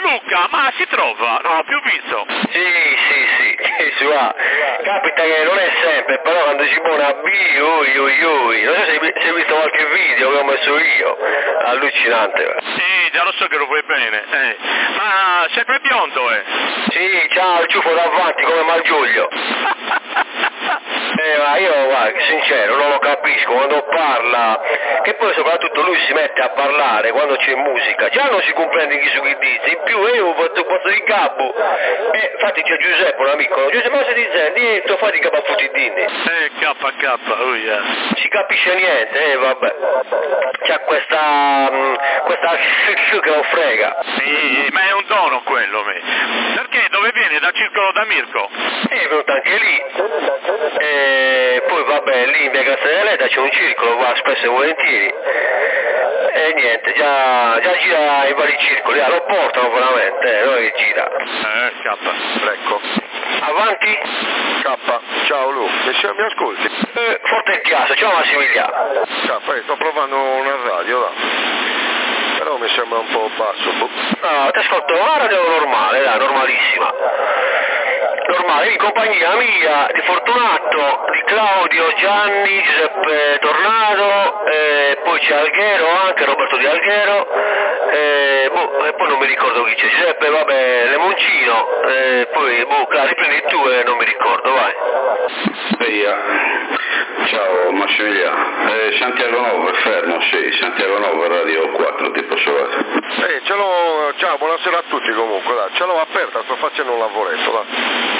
Luca, ma si trova? Non l'ho più visto. Sì, capita che non è sempre, però quando si pone a B, ui. Non so se hai visto qualche video che ho messo io, allucinante. Sì, già lo so che lo vuoi bene. Ma sempre biondo, Sì, ciao, il ciuffo davanti come Malgioglio. Ma io, guarda, sincero, non lo capisco, quando parla, che poi soprattutto lui si mette a parlare quando c'è musica, già non si comprende chi su chi dice, in più io ho fatto un po' di capo, infatti c'è Giuseppe, un amico, Giuseppe, ma se ti senti, tu fai di capo a futidini. KK, Si capisce niente, vabbè, c'ha questa che lo frega. Sì, ma è un dono quello, perché dove viene? Dal circolo da Mirko? È venuto anche lì, poi vabbè, lì in via Castellaneta c'è un circolo, va spesso e volentieri, e niente, già gira in vari circoli, lo portano veramente, non è che gira. K, ecco. Avanti? K, ciao Lu, mi ascolti? Forte il chiasso, ciao Massimiliano. K, sto provando una radio là, però mi sembra un po' basso. No, ti ascolto una radio normale, normalissima. Normale, in compagnia mia, di Fortunato, di Claudio, Gianni, Giuseppe Tornado, poi c'è Alghero anche, Roberto Di Alghero, e poi non mi ricordo chi c'è, Giuseppe, vabbè, Lemoncino, poi, riprendi tu e non mi ricordo, vai. Ciao Massimiliano, Santiago Novo è fermo, sì, Santiago Novo Radio 4, ti posso fare. Ciao, buonasera a tutti comunque, là. Ce l'ho aperta, sto facendo un lavoretto, là.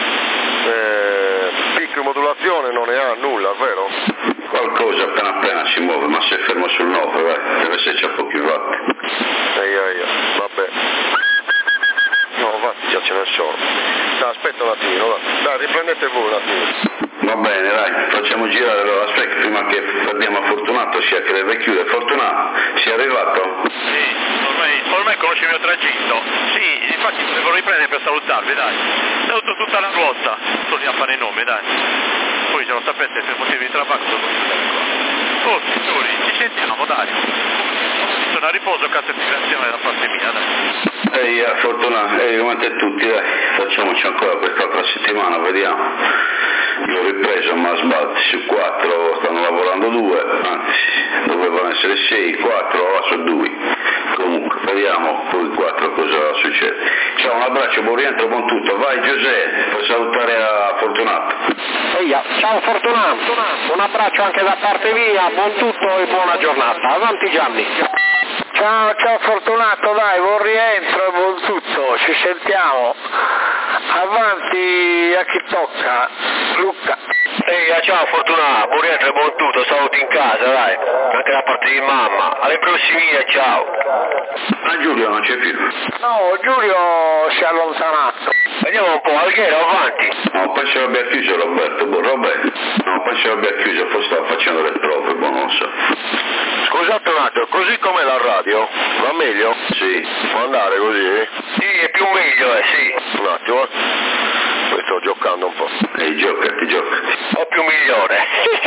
Picco modulazione non ne ha nulla, vero? Qualcosa appena si muove, ma se è fermo sul 9, vai, deve esserci a pochi watt. Vabbè. No, va, già ce ne sono. Dai, aspetta un attimo, va. Dai, riprendete voi un attimo. Va bene, dai, facciamo girare allora, aspetta, prima che perdiamo Fortunato, sia che deve chiudere. Fortunato, sei arrivato? Sì, ormai conosci il mio tragitto. Sì, infatti volevo riprendere per salutarvi, dai. Saluto tutta la ruota, sto lì a fare il nome, dai. Poi se non sapete per motivi di tabacco devo chiudere qua. Oh, signori, ci sentiamo, dai. Sono a riposo, cassa integrazione da parte mia, dai. Fortunato, come tutti, dai, facciamoci ancora quest'altra settimana, vediamo. Io ho ripreso, ma sbatti su 4, stanno lavorando 2, anzi dovevano essere 6, 4, ora sono 2. Comunque vediamo poi 4 cosa succede. Ciao, un abbraccio, buon rientro, buon tutto. Vai Giuseppe, per salutare a Fortunato. Ciao Fortunato, un abbraccio anche da parte mia, buon tutto e buona giornata. Avanti Gianni. Ciao Fortunato, dai, buon rientro e buon tutto, ci sentiamo. Avanti a chi tocca, Luca. Ciao Fortunato, buon rientro e buon tutto, saluti in casa, dai, anche da parte di mamma. Alle prossime, ciao. Giulio non c'è più. No, Giulio si è allontanato. Vediamo un po', Alghero, avanti. No, penso abbia chiuso Roberto. No, penso abbia chiuso, poi stava facendo le prove, non lo so. Scusate un attimo, così com'è la radio? Va meglio? Sì. Può andare così? Sì, è più meglio, sì. Un attimo, poi sto giocando un po'. Giocati. Ho più migliore.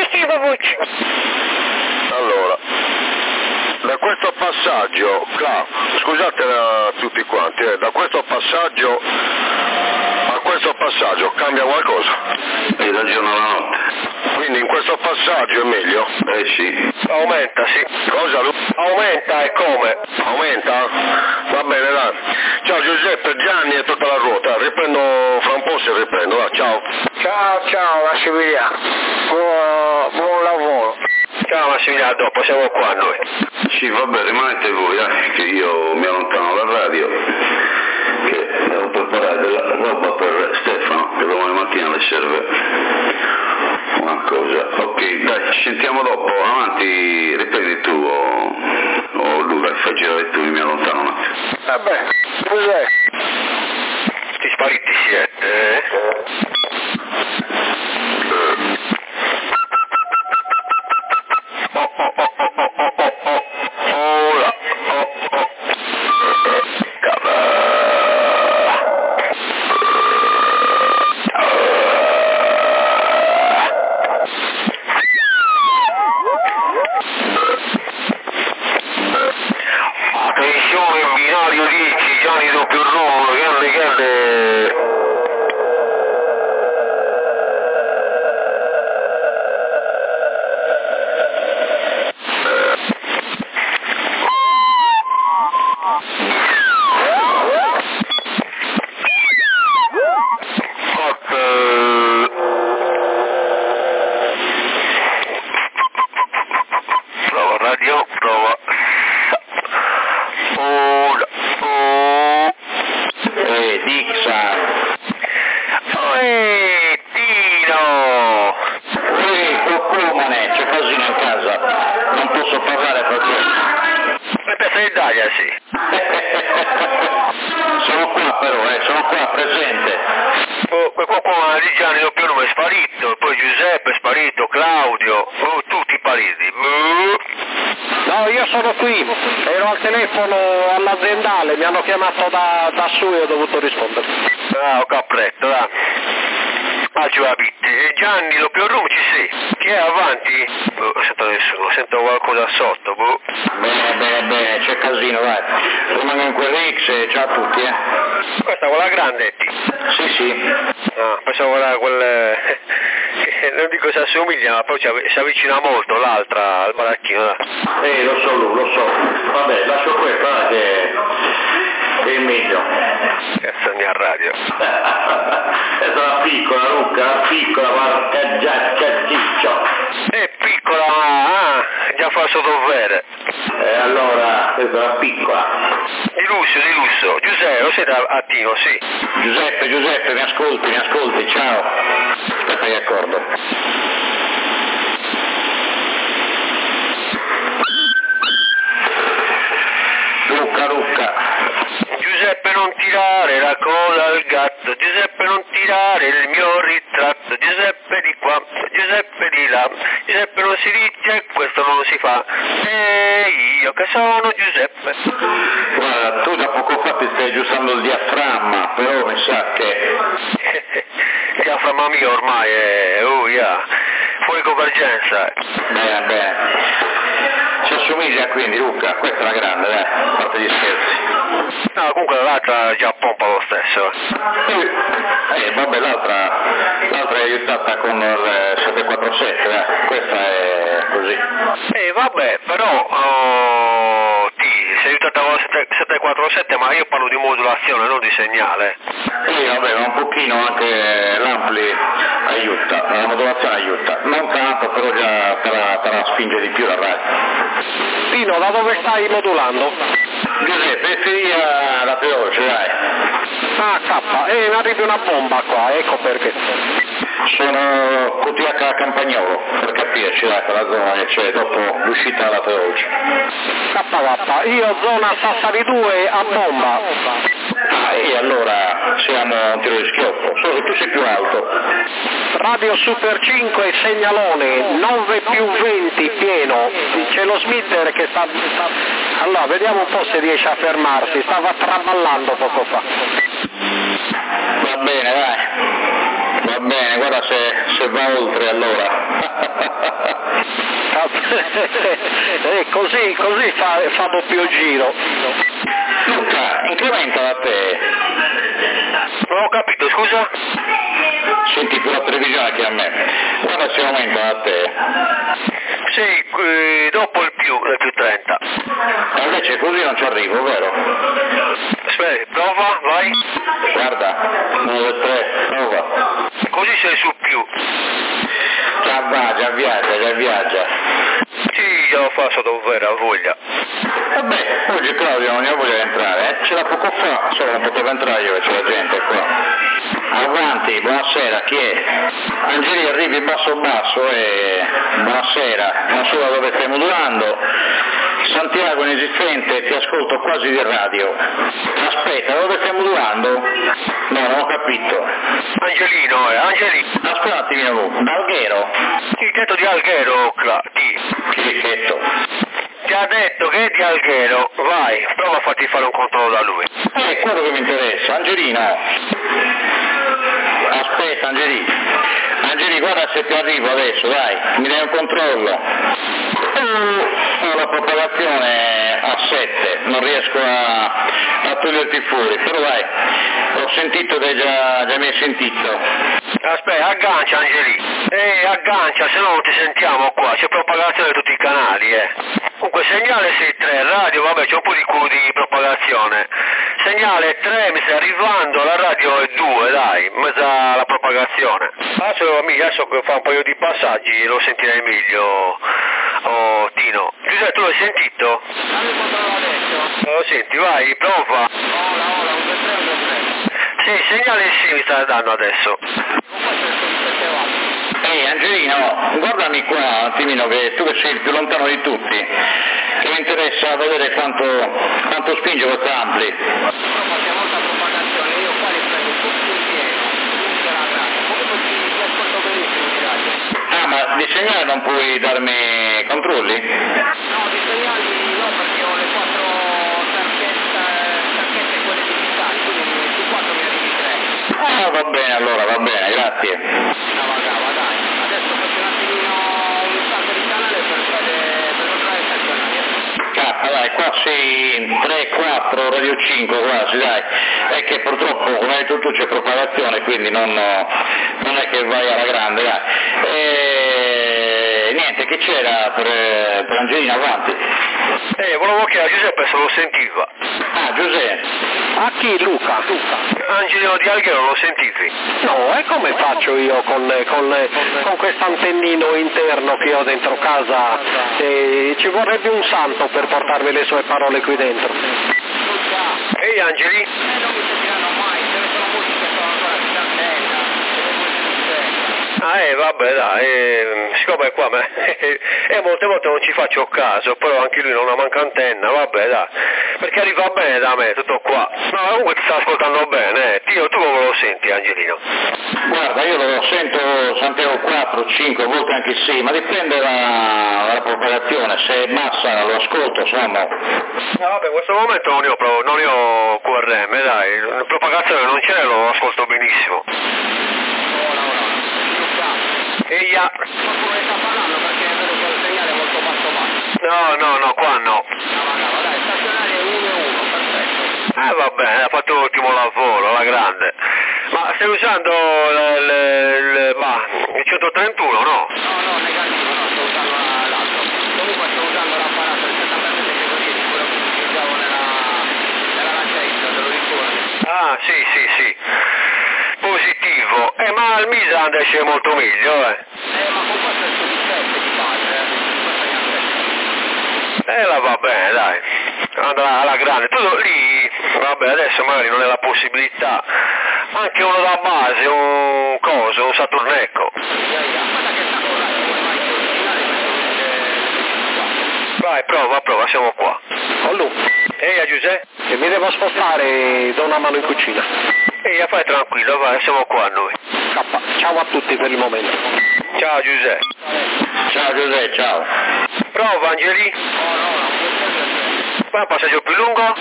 Allora, da questo passaggio, scusate tutti quanti, da questo passaggio a questo passaggio cambia qualcosa? Hai ragione la notte. Quindi in questo passaggio è meglio? Sì. Aumenta, sì. Cosa? Aumenta e come? Aumenta? Va bene, dai. Ciao Giuseppe, Gianni e tutta la ruota. Riprendo fra un po' se riprendo, dai, ciao. Ciao Massimiliano, buon lavoro. Ciao Massimiliano, dopo siamo qua noi. Sì, vabbè, rimanete voi, che io mi allontano dalla radio, che devo preparare della roba per Stefano, che domani mattina le serve una cosa. Ok, dai, ci sentiamo dopo, avanti, riprendi tu o lui, fai girare tu, mi allontano un attimo. Vabbè, cos'è? Sti spariti siete, Attenzione, binario 10, Gianni doppio Roma. Italia, sì. Sono qua però, sono qua presente. Qualcuno di Gianni doppio nome è sparito, poi Giuseppe è sparito, Claudio, tutti spariti. No, io sono qui, ero al telefono all'aziendale, mi hanno chiamato da su e ho dovuto rispondere. Ah, ho capito, dai. Ah, ci va bitti. Gianni doppio room ci sei? Chi è avanti? Non sento nessuno, sento qualcosa sotto, Bene, c'è casino, vai. Rimango in quell'X, ciao a tutti, Questa è quella grande, Sì. Ah, pensavo era quel... non dico si assomiglia, ma poi si avvicina molto l'altra al baracchino, dai. Lo so. Vabbè, lascio questo, che è il meglio. Cazzo, andiamo a radio. È una piccola, Luca, piccola, porca già ciccio. È piccola, ma già fa sottovere. Allora, questa è una piccola. Di lusso. Giuseppe, lo siete a Tino, sì. Giuseppe, mi ascolti, ciao. Aspetta che accordo. Luca. Giuseppe non tirare la coda al gatto, Giuseppe non tirare il mio ritratto, Giuseppe di qua, Giuseppe di là, Giuseppe non si dice, questo non si fa, e io che sono Giuseppe. Guarda, tu da poco fa ti stai aggiustando il diaframma, però mi sa che... Il diaframma mio ormai è, fuori convergenza. Bene. Si assomiglia quindi, Luca, questa è una grande, dai, a parte gli scherzi. No, comunque l'altra già pompa lo stesso. Vabbè, l'altra è aiutata con il 747, questa è così. Vabbè, però sei aiutata con il 747, ma io parlo di modulazione, non di segnale. Sì, vabbè, ma un pochino anche l'ampli aiuta, la modulazione aiuta, non tanto, però già te la spinge di più la radio. Pino, da dove stai modulando? Giuseppe, via la veloce, dai. Ah, K, ne arrivi una bomba qua, ecco perché. Sono QTH Campagnolo, per capirci, dai, quella zona che c'è dopo l'uscita dalla veloce. KK, io zona Sassari 2 a bomba. E allora siamo a un tiro di schioppo, solo che tu sei più alto. Radio Super 5 segnalone 9+20 pieno, c'è lo Smitter che sta... Allora vediamo un po' se riesce a fermarsi, stava traballando poco fa. Va bene, guarda se va oltre allora. Così fa doppio giro. Luca, incrementa da te. Non ho capito, scusa? Senti più la televisione che a me. Guarda se aumenta da te. Sì, dopo il più 30. Ma invece così non ci arrivo, vero? Aspetta, prova, vai. Guarda, 1, 2, 3, prova. Così sei su più. Già viaggia. Sì, già lo fa sottovero, ha voglia. Vabbè, oggi Claudio non ne ha voglia di entrare, C'era poco fa, solo non potevo entrare io, c'è la gente qua. Avanti, buonasera, chi è? Angeli, arrivi basso e buonasera, non so da dove stai modulando. Santiago inesistente, ti ascolto quasi di radio. Aspetta, da dove stai modulando? No, non ho capito. Angelino, Angelino. Aspetta un attimino, da Alghero? Il detto di Alghero, Che detto? Ti ha detto che è di Alghero, vai, prova a farti fare un controllo da lui. Quello che mi interessa, Angelino. Aspetta, Angeli, guarda se ti arrivo adesso, dai, mi dai un controllo. La propagazione a 7, non riesco a toglierti fuori, però dai, ho sentito che già mi hai sentito. Aspetta, aggancia Angeli. Aggancia, se no non ti sentiamo qua, c'è propagazione di tutti i canali, Comunque segnale 6.3, radio, vabbè c'è un po' di propagazione. Segnale 3, mi stai arrivando, la radio è 2, dai, in mezzo alla propagazione. Adesso che fa un paio di passaggi lo sentirei meglio, Tino. Giuseppe, tu l'hai sentito? Lo senti, vai, prova. Sì, segnale sì mi sta dando adesso. Angelino, guardami qua un attimino, che tu che sei il più lontano di tutti, che mi interessa vedere quanto quanto spinge questo ampli? Però facciamo molta propagazione, io qua li prendo tutti in pieno, tutti alla grande, comunque ti ascolto benissimo di radio. Ah, ma di segnale non puoi darmi controlli? No, di segnali no, perché ho le 4 tarchette quelle digitali, quindi su 4 mi arrivi 3. Ah, va bene allora, va bene, grazie. Cava, dai. Adesso faccio un attimino un salto di canale per controllare il stazionario. Dai, qua sei 3, 4, radio 5 quasi, dai. È che purtroppo, come hai detto tu, c'è propagazione, quindi non è che vai alla grande, dai. Niente, che c'era per Angelina avanti? Volevo chiedere a Giuseppe se lo sentiva. Ah, Giuseppe. A chi? Luca. Angelino di Alghero lo sentivi? No, e come faccio io con questo antennino interno che ho dentro casa? Ci vorrebbe un santo per portarmi le sue parole qui dentro. Ehi Angeli? Non mi sentiranno mai, ce ne sono molti che sono ancora in antenne. Vabbè dai, siccome qua molte volte non ci faccio caso, però anche lui non ha manca antenna, vabbè dai, perché arriva bene da me, tutto qua. No, comunque ti sta ascoltando bene, tu come lo senti Angelino? Guarda, io lo sento sempre 4, 5, a volte anche 6, ma dipende dalla propagazione, se è massa lo ascolto, insomma. No, vabbè, in questo momento non ne ho QRM, dai, propagazione non c'è, lo ascolto benissimo. Eia! Qualcuno ne sta parlando perché vedo che il segnale è molto basso. No, qua no. Cava, dai, stazionario è 1-1, perfetto. Va bene, ha fatto l'ultimo lavoro, alla grande. Ma stai usando il 131, no? No, negativo, no, sto usando l'altro. Comunque sto usando l'apparato del 77 categorie di quello che utilizzavo nella lancia, te lo ricordi? Ah, sì. Positivo. Ma il Misan esce molto meglio, Ma con questo è il suo difetto di base, va bene, dai. Andrà alla grande. Tu lì, vabbè, adesso magari non è la possibilità. Anche uno da base, un Saturnecco. Guarda che sta correndo, ma il originale Vai, prova, siamo qua. Ollu. Ehi, Giuseppe? Che mi devo spostare, do una mano in cucina. Fai tranquillo, vai, siamo qua noi. Ciao a tutti per il momento. Ciao Giuseppe. Ciao Giuseppe, ciao. Prova Angeli? Fai un passaggio più lungo?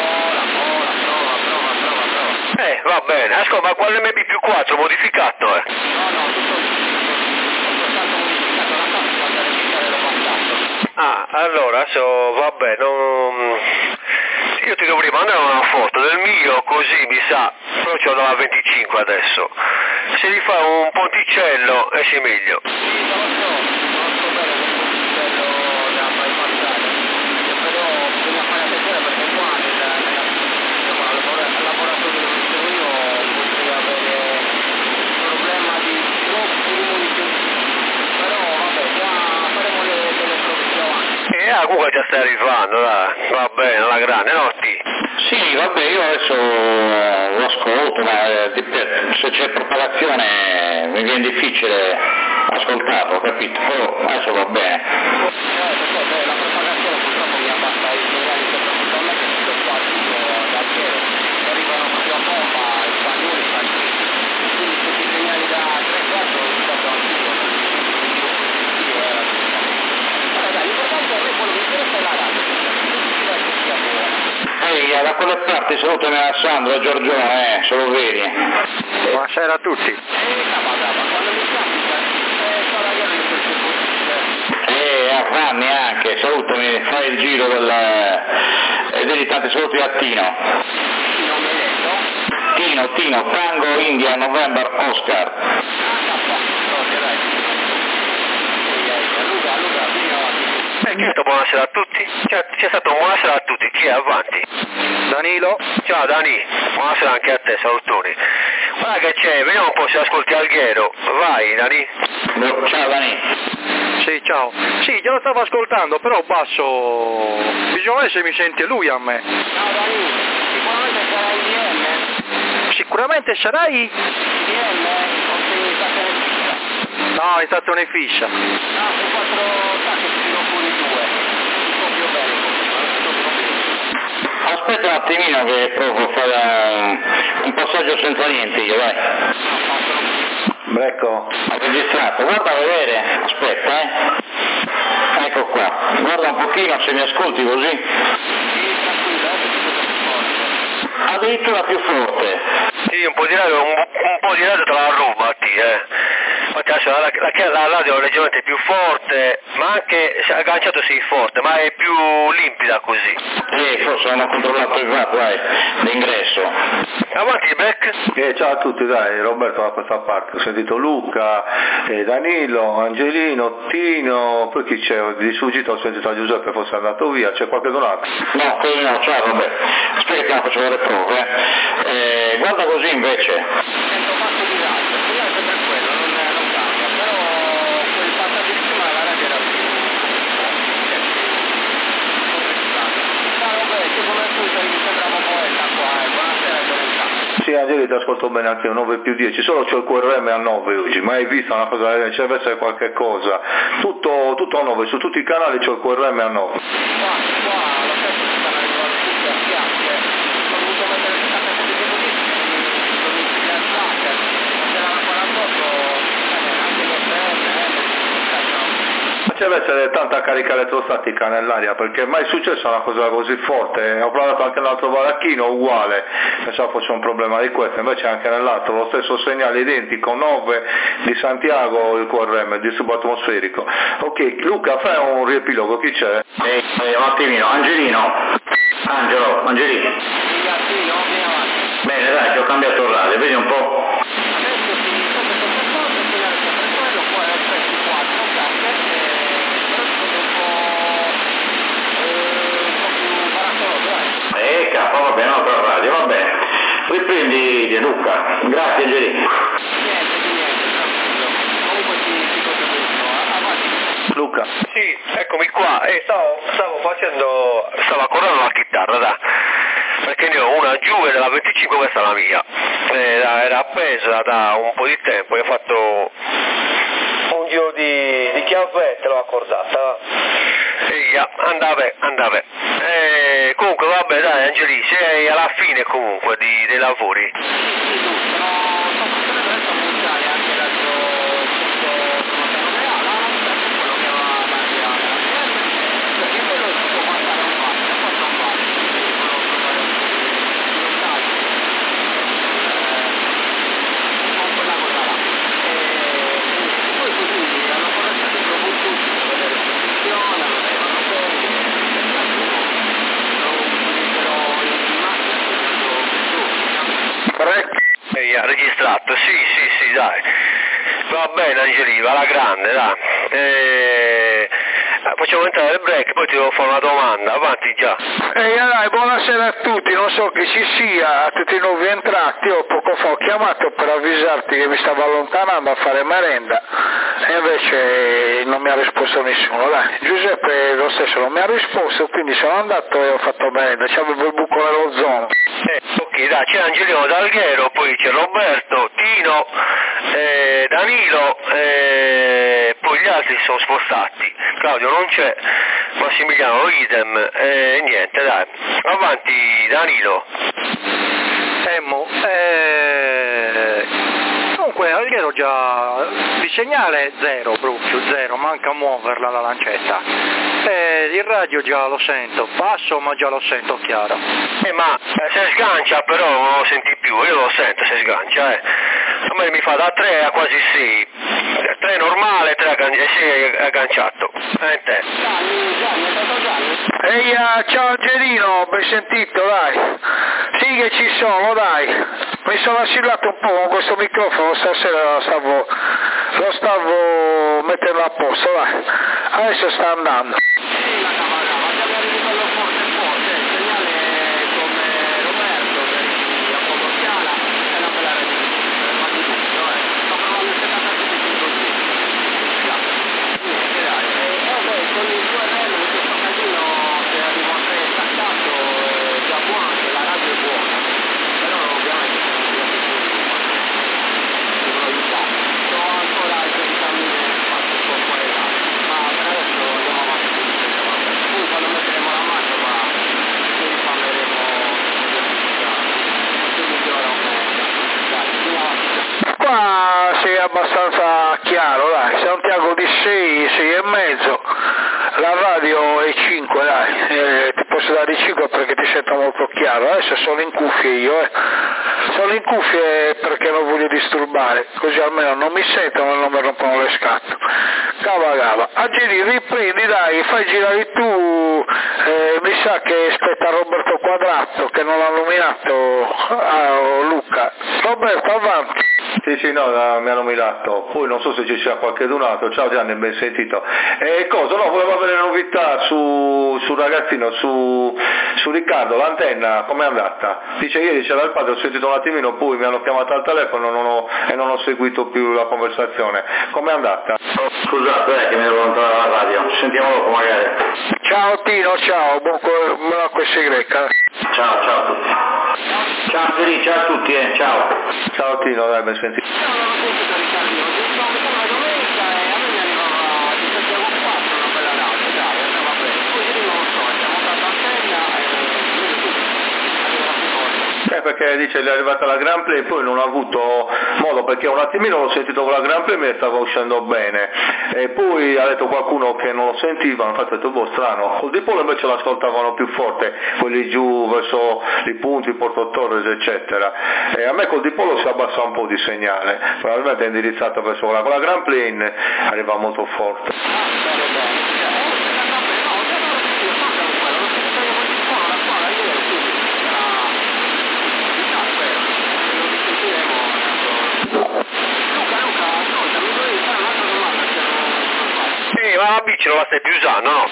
Prova. Va bene, ascolta, ma quale MB più 4 modificato, No, tutto stato modificato, la cosa quando registrare l'ho passato. Allora, adesso, vabbè, io ti dovrei mandare una foto del mio, così mi sa, però c'ho dalla 25 adesso. Se gli fai un ponticello esce meglio. Sì, non so bene quel ponticello da bypassare, però bisogna fare attenzione perché qua al laboratorio dove sono io potrei avere un problema di troppo rumore di sentito, però vabbè, già faremo delle prove più avanti. Comunque già stai arrivando, dai, va bene, alla grande, no? Sì, vabbè, io adesso lo ascolto, ma se c'è propagazione mi viene difficile ascoltarlo, capito? Però adesso va bene. Perché la propagazione purtroppo mi abbassa i segnali soprattutto a me che sto qua dal cielo, arrivano proprio a bomba i spagnoli, quindi tutti i segnali da 3-4 li sto anch'io. Allora dai, l'importante a me quello che mi interessa è la radio, che sia buona. Da quelle parti salutami Alessandro, Giorgione, se lo vedi. Buonasera a tutti. Quando mi capita, sono io lì per a Fanni anche, salutami, fai il giro e vedi tanti saluti a Tino. Non mi hai detto? Tino, Tango, India, November, Oscar. Certo, buonasera a tutti. C'è stato un buonasera a tutti. Chi è avanti? Danilo. Ciao Dani, buonasera anche a te, salutoni. Guarda che c'è, vediamo un po' se ascolti Alghero. Vai Dani. Ciao Dani. Sì, ciao. Sì, già lo stavo ascoltando, però basso. Bisogna vedere se mi sente lui a me. Ciao Dani, sicuramente sarai IM. Sicuramente sarai? IM o sei stazione fissa? No, è stazione fissa. No, su 4 stacchi tiro fuori 2. Ti copio bene, non ti copio bene. aspetta un attimino che provo a fare un passaggio senza niente io, vai. Brecco. Ho registrato, guarda a vedere, aspetta ecco qua, guarda un pochino se mi ascolti così. Addirittura più forte. Sì, un po' di radio te la ruba a te, Infatti adesso la radio è leggermente più forte, ma anche se agganciato sì forte, ma è più limpida così. Forse non ho controllato il VAT, vai, l'ingresso. Avanti, Beck. Ciao a tutti, dai, Roberto da questa parte, ho sentito Luca, Danilo, Angelino, Tino, poi chi c'è? Di sfuggita ho sentito Giuseppe, forse è andato via, c'è qualche donato? No, così no, ciao Roberto, aspetta che facciamo le prove, guarda così invece. Sento fatto di radio, per quello non cambia, però quel passaggio di prima la radio era più come al solito mi sembrava poeta qua, buonasera e benvenuta. Sì, Angeli, ti ascolto bene anche io, 9+10, solo c'ho il QRM a 9 oggi, ma hai visto una cosa, ci deve essere qualche cosa, tutto a 9, su tutti i canali c'ho il QRM a 9. Qua, lo stesso si stanno arrivando tutti a schiaffe, ho dovuto mettere il cappello di comunisti, sono in fila al tracker, c'erano 48, anche l'FM, Ma ci deve essere tanta carica elettrostatica nell'aria, perché mai è successa una cosa così forte, ho provato anche l'altro baracchino, uguale, pensavo fosse un problema di questo, invece anche nell'altro lo stesso segnale identico, 9 di Santiago il QRM, il disturbo atmosferico. Ok, Luca, fai un riepilogo, chi c'è? Un attimino, Angelino. Bene, dai, ti ho cambiato il radio, vedi un po'. Va bene, no, per la radio, va bene. Riprendi di Luca. Grazie Angelino. Luca. Sì, eccomi qua, stavo accordando la chitarra, da, perché ne ho una giù e della 25, questa è la mia, era appesa da un po' di tempo, e ho fatto un giro di chiavette, l'ho accordata, andava. Comunque vabbè dai Angeli, sei alla fine comunque dei lavori. Registrato, sì, dai. Va bene Angelica, alla grande, dai. Facciamo entrare il break, poi ti devo fare una domanda, avanti già. Dai, buonasera a tutti, non so chi ci sia, a tutti i nuovi entrati, io poco fa ho chiamato per avvisarti che mi stavo allontanando a fare merenda e invece non mi ha risposto nessuno, dai. Giuseppe lo stesso non mi ha risposto, quindi sono andato e ho fatto merenda, c'avevo il buco nell'ozono. Ok, dai, c'è Angelino D'Alghero, poi c'è Roberto, Tino, Danilo, poi gli altri si sono spostati, Claudio non c'è, Massimiliano idem, niente dai, avanti Danilo. Comunque Alghero già di segnale zero, Brucchio, zero, manca a muoverla la lancetta. Il radio già lo sento, basso ma già lo sento chiaro. Ma se sgancia però non lo senti più, io lo sento se sgancia, A me mi fa da 3 a quasi 6, 3 normale, 3 6 agganciato. Te. Ehi, ciao Angelino, ben sentito, dai. Sì che ci sono, dai. Mi sono assillato un po' con questo microfono, stasera lo stavo mettendo a posto, dai. Adesso sta andando. abbastanza chiaro, dai, Santiago di 6, 6 e mezzo, la radio è 5, dai, ti posso dare 5 perché ti sento molto chiaro, adesso sono in cuffie io, sono in cuffie perché non voglio disturbare, così almeno non mi sentono e non mi rompono le scatole. Cava, Agili, riprendi, dai, fai girare tu, mi sa che spetta Roberto Quadrato che non l'ha nominato Luca. Roberto, avanti. Sì, no, mi hanno nominato, poi non so se ci sia qualcun altro. Ciao Gianni, ben sentito. Volevo avere novità su ragazzino, su Riccardo, l'antenna, com'è andata? Dice ieri c'era il padre, ho sentito un attimino, poi mi hanno chiamato al telefono e non ho seguito più la conversazione. Com'è andata? Scusate, che mi devo allontanare dalla radio, ci sentiamo dopo magari. Ciao Tino, ciao, buon acqua greca. Ciao a tutti. Ciao Felice, ciao a tutti, ciao. Ciao Tino, dai, ben sentito. Perché dice è arrivata la Grand Play, poi non ho avuto modo, perché un attimino l'ho sentito con la Grand Play, mi stava uscendo bene, e poi ha detto qualcuno che non lo sentiva, infatti ho detto strano. Col Dipolo invece l'ascoltavano più forte, quelli giù verso i punti, Porto Torres eccetera, e a me col Dipolo si abbassa un po' di segnale, probabilmente è indirizzato verso con la Grand Play, arriva molto forte. Ma la bici non la stai più usando, no?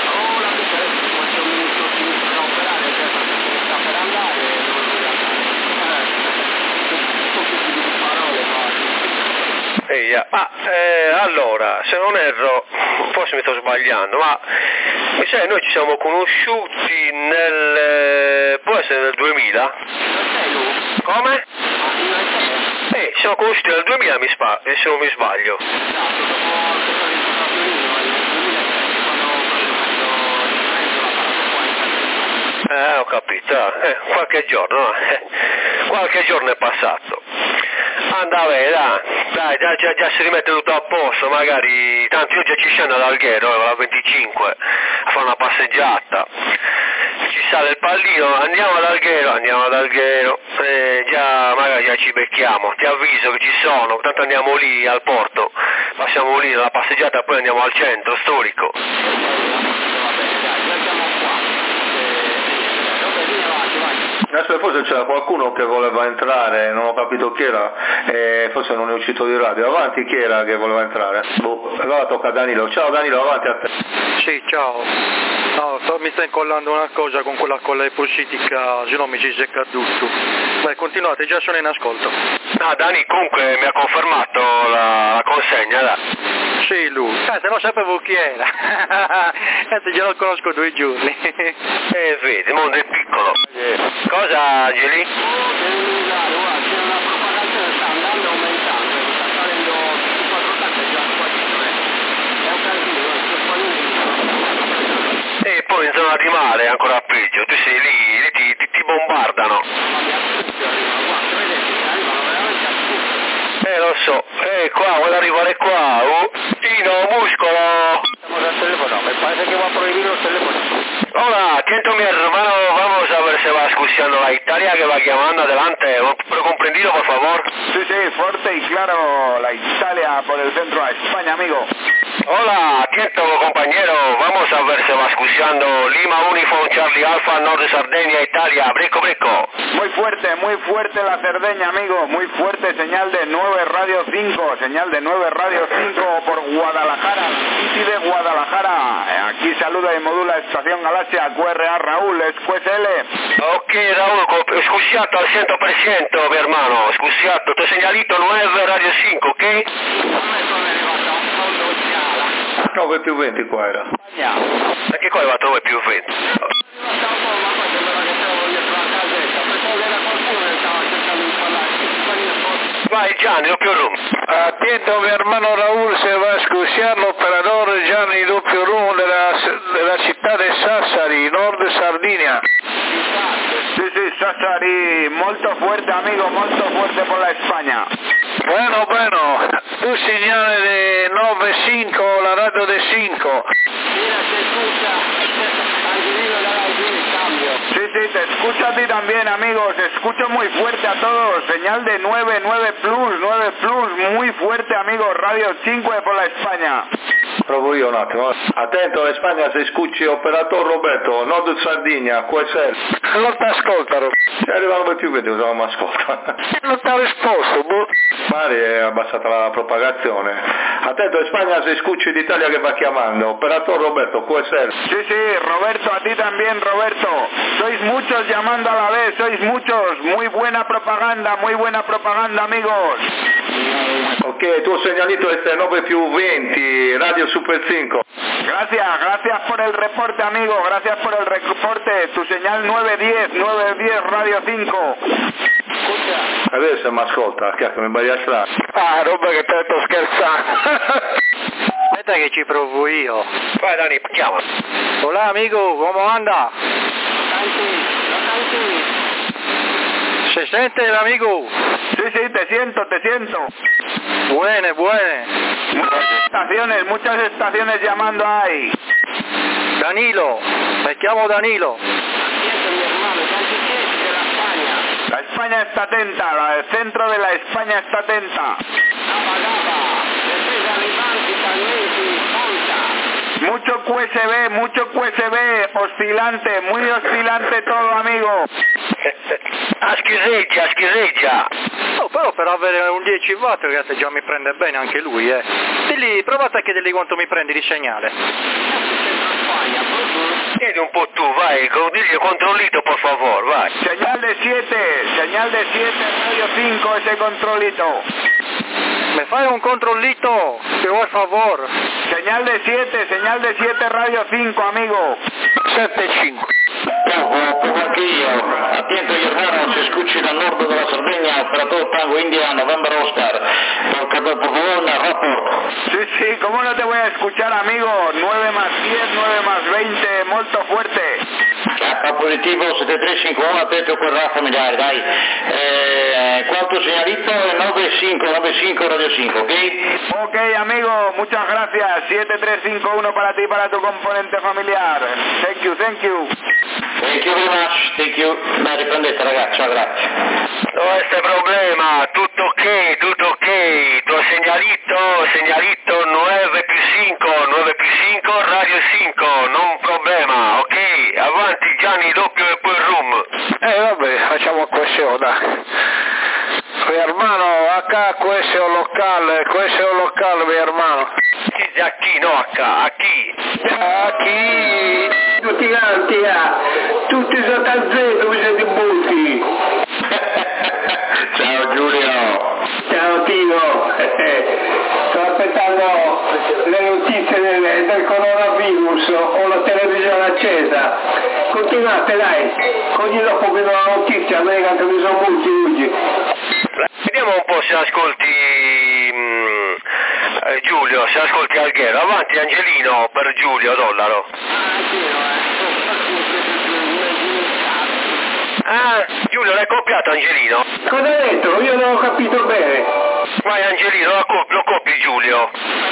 Allora, se non erro, forse mi sto sbagliando, ma mi sa che noi ci siamo conosciuti può essere nel 2000? Come? Ci siamo conosciuti nel 2000 se non mi sbaglio. Ho capito, qualche giorno è passato. Dai, già si rimette tutto a posto, magari, tanto io già ci scendo all'Alghero, alla 25, a fare una passeggiata, ci sale il pallino, andiamo ad Alghero, magari già ci becchiamo, ti avviso che ci sono, tanto andiamo lì al porto, passiamo lì la passeggiata e poi andiamo al centro storico. Adesso forse c'era qualcuno che voleva entrare, non ho capito chi era, forse non è uscito di radio. Avanti, chi era che voleva entrare? Allora tocca a Danilo. Ciao Danilo, avanti a te. Sì, ciao. No, mi sta incollando una cosa con quella colla ipossitica, se no mi si secca tutto. Vai, continuate, già sono in ascolto. Dani comunque mi ha confermato la consegna, dai. Sì, lui. Se non sapevo chi era. Già lo conosco 2 giorni. Vedi, il mondo è piccolo. Cosa, Angeli? E poi in zona di mare è ancora peggio, tu sei lì ti bombardano. Lo so, qua, vuole arrivare qua, Tino, muscolo. Estamos al teléfono, me parece que va a prohibir los teléfonos. Hola, atento mi hermano, vamos a ver si va escuchando la Italia que va llamando adelante, ¿pero comprendido por favor? Sí, fuerte y claro, la Italia por el centro a España, amigo. Hola, atento compañero, vamos a ver si va escuchando Lima Uniform Charlie Alfa, Norte Sardegna, Italia, breco. Muy fuerte la Cerdeña, amigo, muy fuerte, señal de 9 Radio 5 por Guadalajara, City de Guadalajara. Aquí saluda y modula Estación Galaxia, QRA Raúl, SQSL. Ok Raúl, scusiato al 100% mi hermano, scusiato, ti ho segnalito 9 Radio 5, ok? 9 più 20 qua era. Anche qua è arrivato 9 più 20. Vai Gianni, doppio room. Atento mi hermano Raúl, se va a escuchar l'operador Gianni doppio room della città di Sassari, Nord Sardinia. Sí, Sassari, molto fuerte amigo, molto fuerte por la España. Bueno, Radio de 5. Mira, se escucha, Angelino le da el cambio. Sí, te escucho a ti también, amigos. Escucho muy fuerte a todos. Señal de 9 Plus, muy fuerte, amigos. Radio 5 por la España. Provo io un attimo. Attento, la Spagna se scucci operatore Roberto, Nord Sardegna, QSL. Non ti ascoltano. Se arrivano più vedi, non mi ascolta. Non ti ha risposto, boh. Mari è abbassata la propagazione. Attento, Spagna se scucci d'Italia che va chiamando. Operatore Roberto, QSL. Sí, Roberto, a ti también, Roberto. Sois muchos llamando a la vez, sois muchos. Muy buena propaganda, amigos. Ok, tuo segnalito è 9+20, Radio Super 5. Gracias por el reporte, amigo, gracias por el reporte. Tu señal 910 Radio 5. Adesso mi ascolta, cazzo mi vai a strada. Ah, roba che te sto scherzando. Aspetta che ci provo io. Vai Dani, chiama. Hola amigo, come anda? ¿Se siente el amigo? Sí, te siento. Buene. Muchas estaciones llamando ahí. Danilo, me llamo Danilo. La España está atenta, el centro de la España está atenta. Mucho QSB, oscilante, muy oscilante todo, amigo. Schizeggia. Oh, però per avere un 10 watt ragazzi già mi prende bene anche lui, Dilli, provate a chiedergli quanto mi prendi di segnale. Chiedi un po' tu, vai, digli controllito por favor, vai. Señal de 7, Radio 5, ese controlito. Me fai un controllito, per favor. Señal de 7, Radio 5, amigo. 7-5. Provo anche io. Attento Germano, se scucci dal nord della Sardegna, operatore Tango India, November Oscar. Por favor, una rapport. Sí, ¿cómo no te voy a escuchar, amigo? 9+10, 9+20, molto fuerte. K positivo 7351, attento quel RAF familiare, dai. Quanto segnalito è 95 Radio 5, ¿ok? Ok, amigo, muchas gracias. 7351 para ti, para tu componente familiar. Thank you. Thank you very much, thank you. Ma riprendete ragazzi, ciao, grazie. No este problema, tutto ok. Tuo segnalito 9+5, Radio 5, non problema, ok? Avanti Gianni, doppio e poi room. Vabbè, facciamo questione. Mi hermano, acá questo locale, mi hermano. Dice a chi, no a chi? Tutti quanti, tutti sotto a zero, siete butti. Ciao Giulio. Ciao Tino. Sto aspettando le notizie del coronavirus, ho la televisione accesa. Continuate dai, ogni dopo vedo la notizia, a me che mi sono molti oggi. Vediamo un po' se ascolti Giulio, se ascolti Alghero. Avanti Angelino per Giulio, dollaro. Giulio, l'hai copiato Angelino? Cosa ha detto? Io non ho capito bene. Vai Angelino, lo copi Giulio.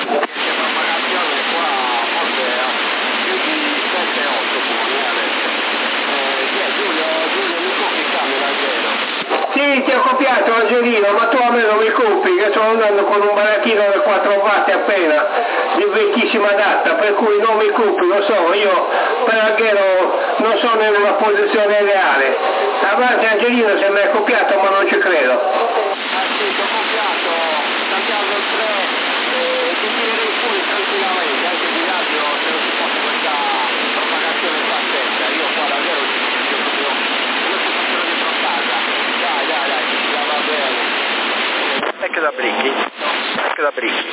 Sì, ti ho copiato Angelino, ma tu a me non mi copi, che sto andando con un baracchino da 4 watt appena, di vecchissima data, per cui non mi copi, lo so, io per Alghero non sono in una posizione ideale. Avanti Angelino, se mi hai copiato, ma non ci credo. Sì, ti ho copiato, cambiando il 3, ti tirerei fuori tranquillamente, anche di radio, se non si può questa propagazione pazzesca, io qua davvero ci sono proprio una situazione di frontata. Dai, va bene. Ecco da bricchi.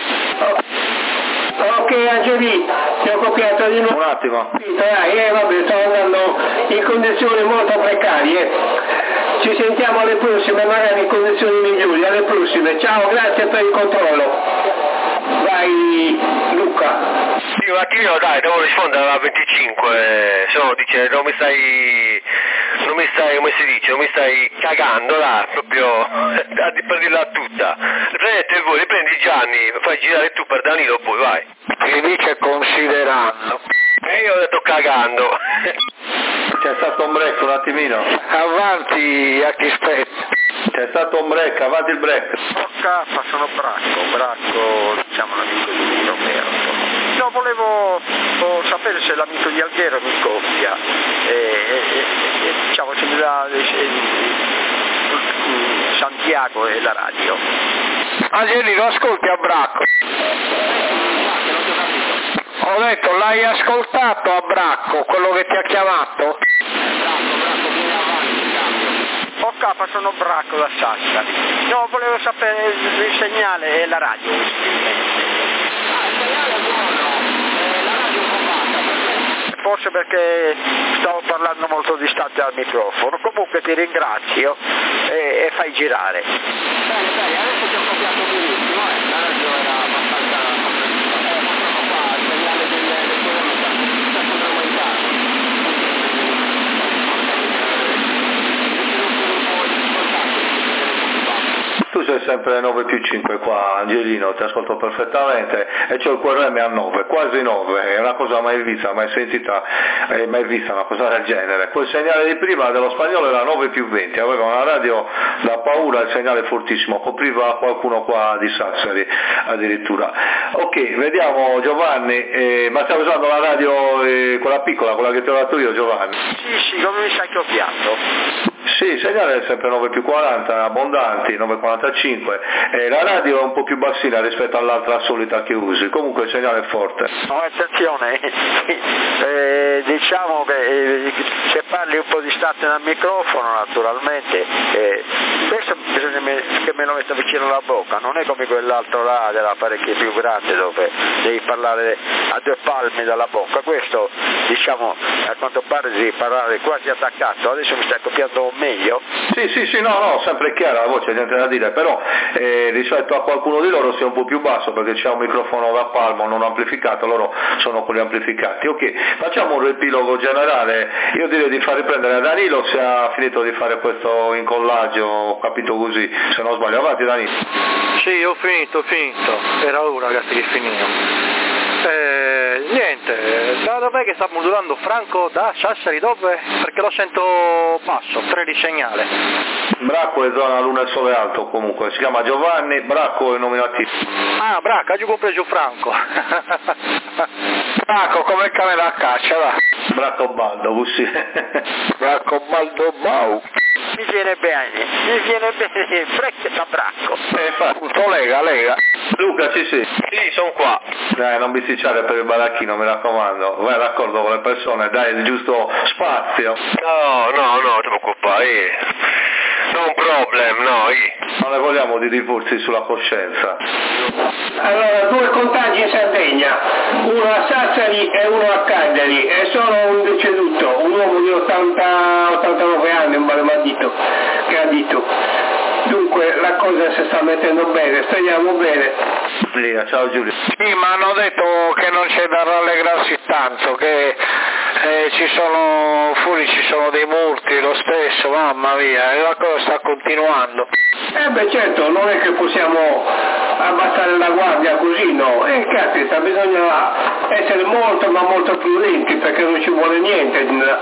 Ok Angelino, ti ho copiato di nuovo. Un attimo. Dai, vabbè, sto andando in condizioni molto precarie. Ci sentiamo alle prossime, magari in condizioni migliori, alle prossime. Ciao, grazie per il controllo. Vai Luca. Sì, un attimino dai, devo rispondere alla 25, se no dice non mi stai, come si dice, non mi stai cagando là, proprio per dirla tutta. Prendete voi, riprendi Gianni, fai girare tu per Danilo poi, vai. Si dice considerando. E io ho detto cagando. C'è stato un break un attimino. Avanti a chi spetta. C'è stato un break, avanti il break. K, sono Bracco, diciamo l'amico di Roberto. No, volevo sapere se l'amico di Alghero mi coppia diciamo se mi dà Santiago e la radio. Angelino, ascolti a Bracco. Ho detto, l'hai ascoltato a Bracco, quello che ti ha chiamato? Bracco, vieni avanti, cambio. Ok, sono Bracco da Sassari. No, volevo sapere il segnale e la radio. Il segnale è buono, la radio è un po' bassa. Forse perché stavo parlando molto distante dal microfono. Comunque ti ringrazio e fai girare. Bene, adesso ti ho copiato benissimo, la radio era abbastanza... Tu sei sempre 9+5 qua, Angelino, ti ascolto perfettamente e c'ho il QRM a 9, quasi 9, è una cosa mai vista, mai sentita, mai vista una cosa del genere. Quel segnale di prima dello spagnolo era 9+20, aveva una radio da paura, il segnale fortissimo, copriva qualcuno qua di Sassari addirittura. Ok, vediamo Giovanni, ma stai usando la radio quella piccola, quella che ti ho dato io Giovanni? Sì, come mi stai copiando? Sì, il segnale è sempre 9+40, abbondanti, 9,45, la radio è un po' più bassina rispetto all'altra solita che usi, comunque il segnale è forte. No, attenzione, diciamo che se parli un po' distante dal microfono naturalmente, questo bisogna che me lo metta vicino alla bocca, non è come quell'altro là dell'apparecchio più grande dove devi parlare a 2 palmi dalla bocca, questo diciamo a quanto pare devi parlare quasi attaccato, adesso mi stai copiando meglio? Sì, no, sempre chiara la voce, niente da dire, però rispetto a qualcuno di loro sia un po' più basso perché c'è un microfono da palmo non amplificato, loro sono quelli amplificati. Ok, facciamo un riepilogo generale, io direi di far riprendere a Danilo se ha finito di fare questo incollaggio, ho capito così, se non sbaglio, avanti Danilo. Sì, ho finito, era ora ragazzi che finivo. Niente, da dov'è che sta modulando Franco? Da Sassari dove? Perché lo sento basso, 3 di segnale. Bracco è zona Luna e Sole Alto comunque, si chiama Giovanni, Bracco è nominativo. Ah, Bracco, ho compreso Franco. Bracco come camera a caccia, va. Bracco Baldo, così. Bracco Baldo Bau. Mi viene bene, frecchia da Bracco. Fatto, lega. Luca, sì. Sì, sono qua. Non bisticciare per il baracchino, mi raccomando, vai d'accordo con le persone, dai il giusto spazio. No, ti preoccupare. Non problem, Non ne vogliamo di rinforzi sulla coscienza. Allora, 2 contagi in Sardegna, uno a Sassari e uno a Cagliari, e solo un deceduto, un uomo di 89 anni, un maledetto, che ha detto. Dunque la cosa si sta mettendo bene, speriamo bene. Ciao Giulio. Sì, ma hanno detto che non c'è da rallegrarsi tanto, che fuori ci sono dei multi lo stesso, mamma mia, e la cosa sta continuando. Certo, non è che possiamo abbassare la guardia così, no, capita, bisogna essere molto ma molto prudenti perché non ci vuole niente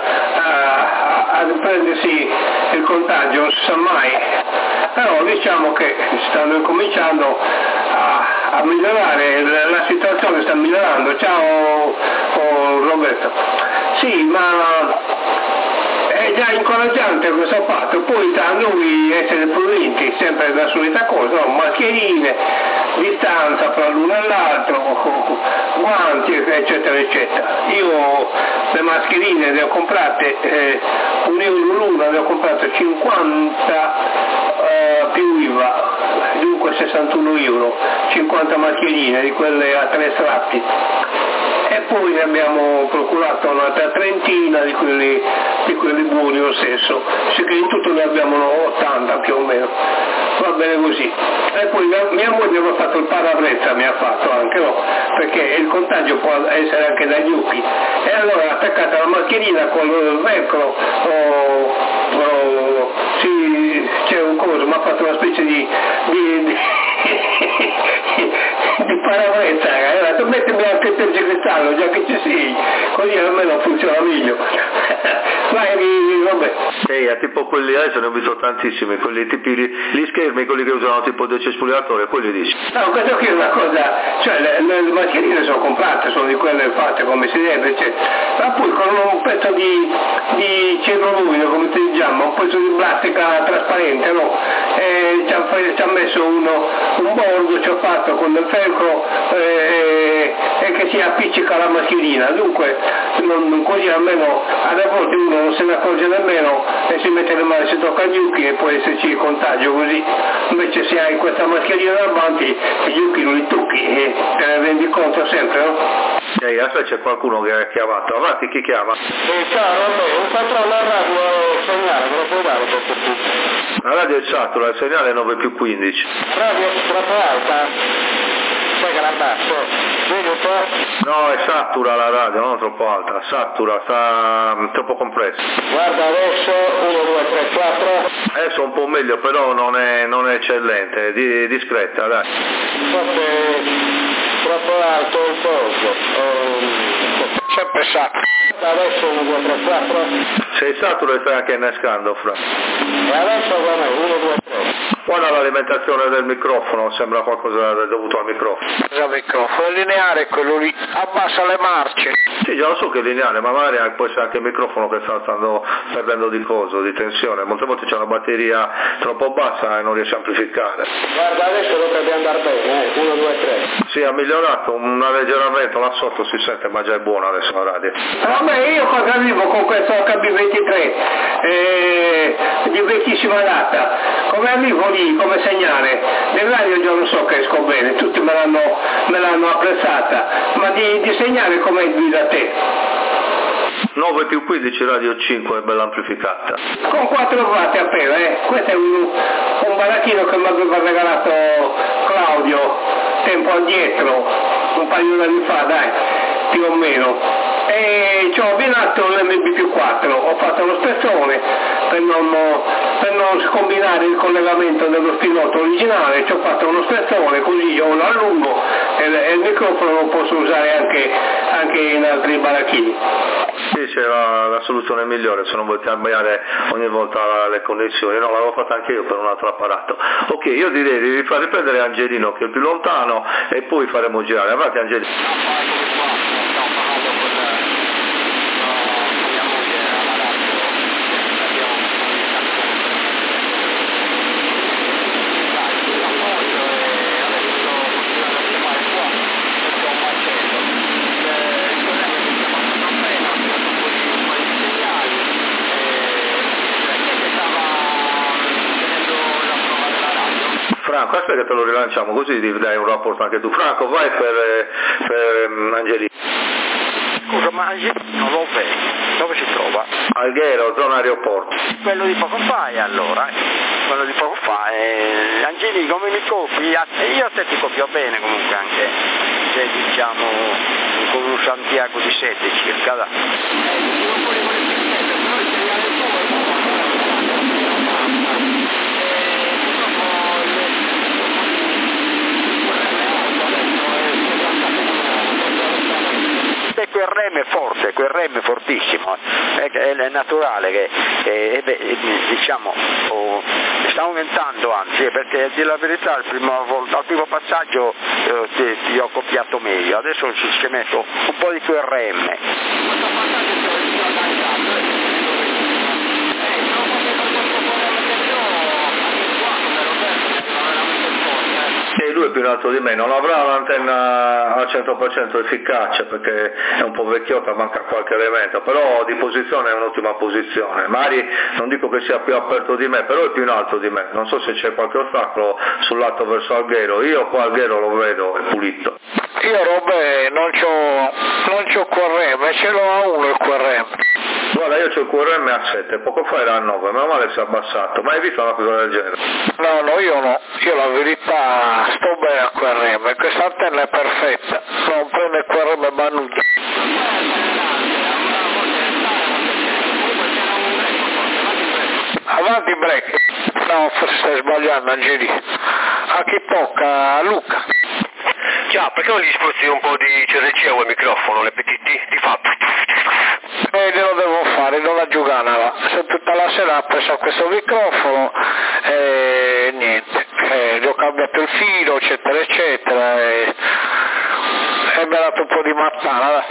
a prendersi il contagio, non si sa mai. Però diciamo che stanno incominciando a migliorare, la situazione sta migliorando. Ciao Roberto. Sì, ma è già incoraggiante questo fatto, poi a noi essere prudenti, sempre la solita cosa, mascherine, distanza fra l'uno e l'altro, guanti, eccetera. Io le mascherine le ho comprate, €1 l'una, le ho comprate 50 più IVA, dunque €61, 50 mascherine di quelle a 3 strappi. E poi ne abbiamo procurato un'altra trentina di quelli buoni lo stesso, che in tutto ne abbiamo 80 più o meno, va bene così. E poi mia moglie mi ha fatto il parabrezza, mi ha fatto anche, no? Perché il contagio può essere anche dagli occhi, e allora attaccata alla mascherina con il velcro c'è un coso, mi ha fatto una specie di parabrezza, ha detto mettimi anche il tergicristallo già che ci sei, così almeno funziona meglio. Vabbè. È tipo quelli, adesso ne ho visto tantissimi, quelli tipi gli schermi, quelli che usano tipo decespugliatore, quelli dici. No, questo qui è una cosa, cioè le mascherine sono comprate, sono di quelle fatte come si deve, eccetera. Ma poi con un pezzo di celluloide, come ti diciamo, un pezzo di plastica trasparente, no? Ci ha messo un bordo, ci ha fatto con del velcro e che si appiccica alla mascherina, dunque così almeno alle volte uno non se ne accorge nemmeno e si mette le mani, si tocca gli occhi e può esserci il contagio così. Invece se hai questa mascherina davanti gli occhi non li tocchi e te ne rendi conto sempre, no? Adesso c'è qualcuno che ha chiamato, avanti, chi chiama? Ciao, un controllo a radio segnale, me lo puoi dare per tutto? La radio è satura, il segnale è 9+15. Radio troppo alta? Sai che la abbasso? Vedi un po'? No, è satura la radio, non troppo alta, satura, sta troppo compressa. Guarda adesso, 1, 2, 3, 4. Adesso un po' meglio, però non è eccellente, è discreta, dai. Forse troppo alto il posto. Sempre satura. Adesso 1, 2, 3, 4. Sei saturo e stai anche innescando, Fra. E adesso come? 1, 2, 3. Guarda l'alimentazione del microfono, sembra qualcosa dovuto al microfono. Cosa microfono? È lineare quello lì, abbassa le marce. Sì, già lo so che è lineare, ma magari può essere anche il microfono che sta perdendo di tensione. Molte volte c'è una batteria troppo bassa e non riesce a amplificare. Guarda, adesso dovrebbe andare bene, 1, 2, 3. Sì, ha migliorato, una leggera ventola là sotto si sente, ma già è buona adesso la radio. Vabbè, io cosa vivo con questo HB23 di vecchissima data, come arrivo lì, come segnale, nel radio già lo so che esco bene, tutti me l'hanno apprezzata, ma di segnale come guida te? 9+15 radio 5 è bella amplificata. Con 4 watt appena, questo è un baracchino che mi aveva regalato Claudio tempo addietro, un paio di anni fa, dai, più o meno. E ci ho abbinato l'MB+4, ho fatto lo spezzone per non scombinare il collegamento dello spinotto originale, ci ho fatto uno spezzone così io lo allungo e il microfono lo posso usare anche in altri baracchini. Sì, c'è la soluzione migliore se non vuoi cambiare ogni volta le connessioni. No, l'avevo fatta anche io per un altro apparato. Ok, io direi di far riprendere Angelino che è più lontano e poi faremo girare. Avanti Angelino. Franco, aspetta che te lo rilanciamo così dai un rapporto anche tu. Franco, vai per Angelino. Scusa, ma Angelino non lo vedo, dove si trova? Alghero, zona aeroporto. Quello di poco fa allora, quello di poco fa, Angelino come mi copi? Io a te ti copio bene comunque anche, se diciamo con un Santiago di 7 circa, da. Quel rem è forte, quel rem è fortissimo, è naturale che diciamo sta aumentando anzi, perché a dire la verità al primo passaggio ti ho copiato meglio, adesso ci metto un po' di quel rem. Lui è più in alto di me, non avrà un'antenna al 100% efficace perché è un po' vecchiotta, manca qualche elemento, però di posizione è un'ottima posizione. Mari non dico che sia più aperto di me, però è più in alto di me, non so se c'è qualche ostacolo sul lato verso Alghero, io qua Alghero lo vedo, è pulito. Io Robè non c'ho QRM, ce l'ho a 1 il QRM. Guarda, io c'ho il QRM a 7, poco fa era a 9, meno male si è abbassato, ma hai visto una cosa del genere? No, io no, io la verità sto bene a QRM, questa antenna è perfetta, non prende il QRM Banucci. Avanti break. No, forse stai sbagliando Angeli. A chi tocca? A Luca. Già, perché non gli spruzzi un po' di CRC a quel microfono, le PTT? Ti fa... Glielo devo fare, non la giocana va. Se tutta la sera ha preso questo microfono e niente, gli ho cambiato il filo, eccetera, eccetera, e mi ha dato un po' di mattana.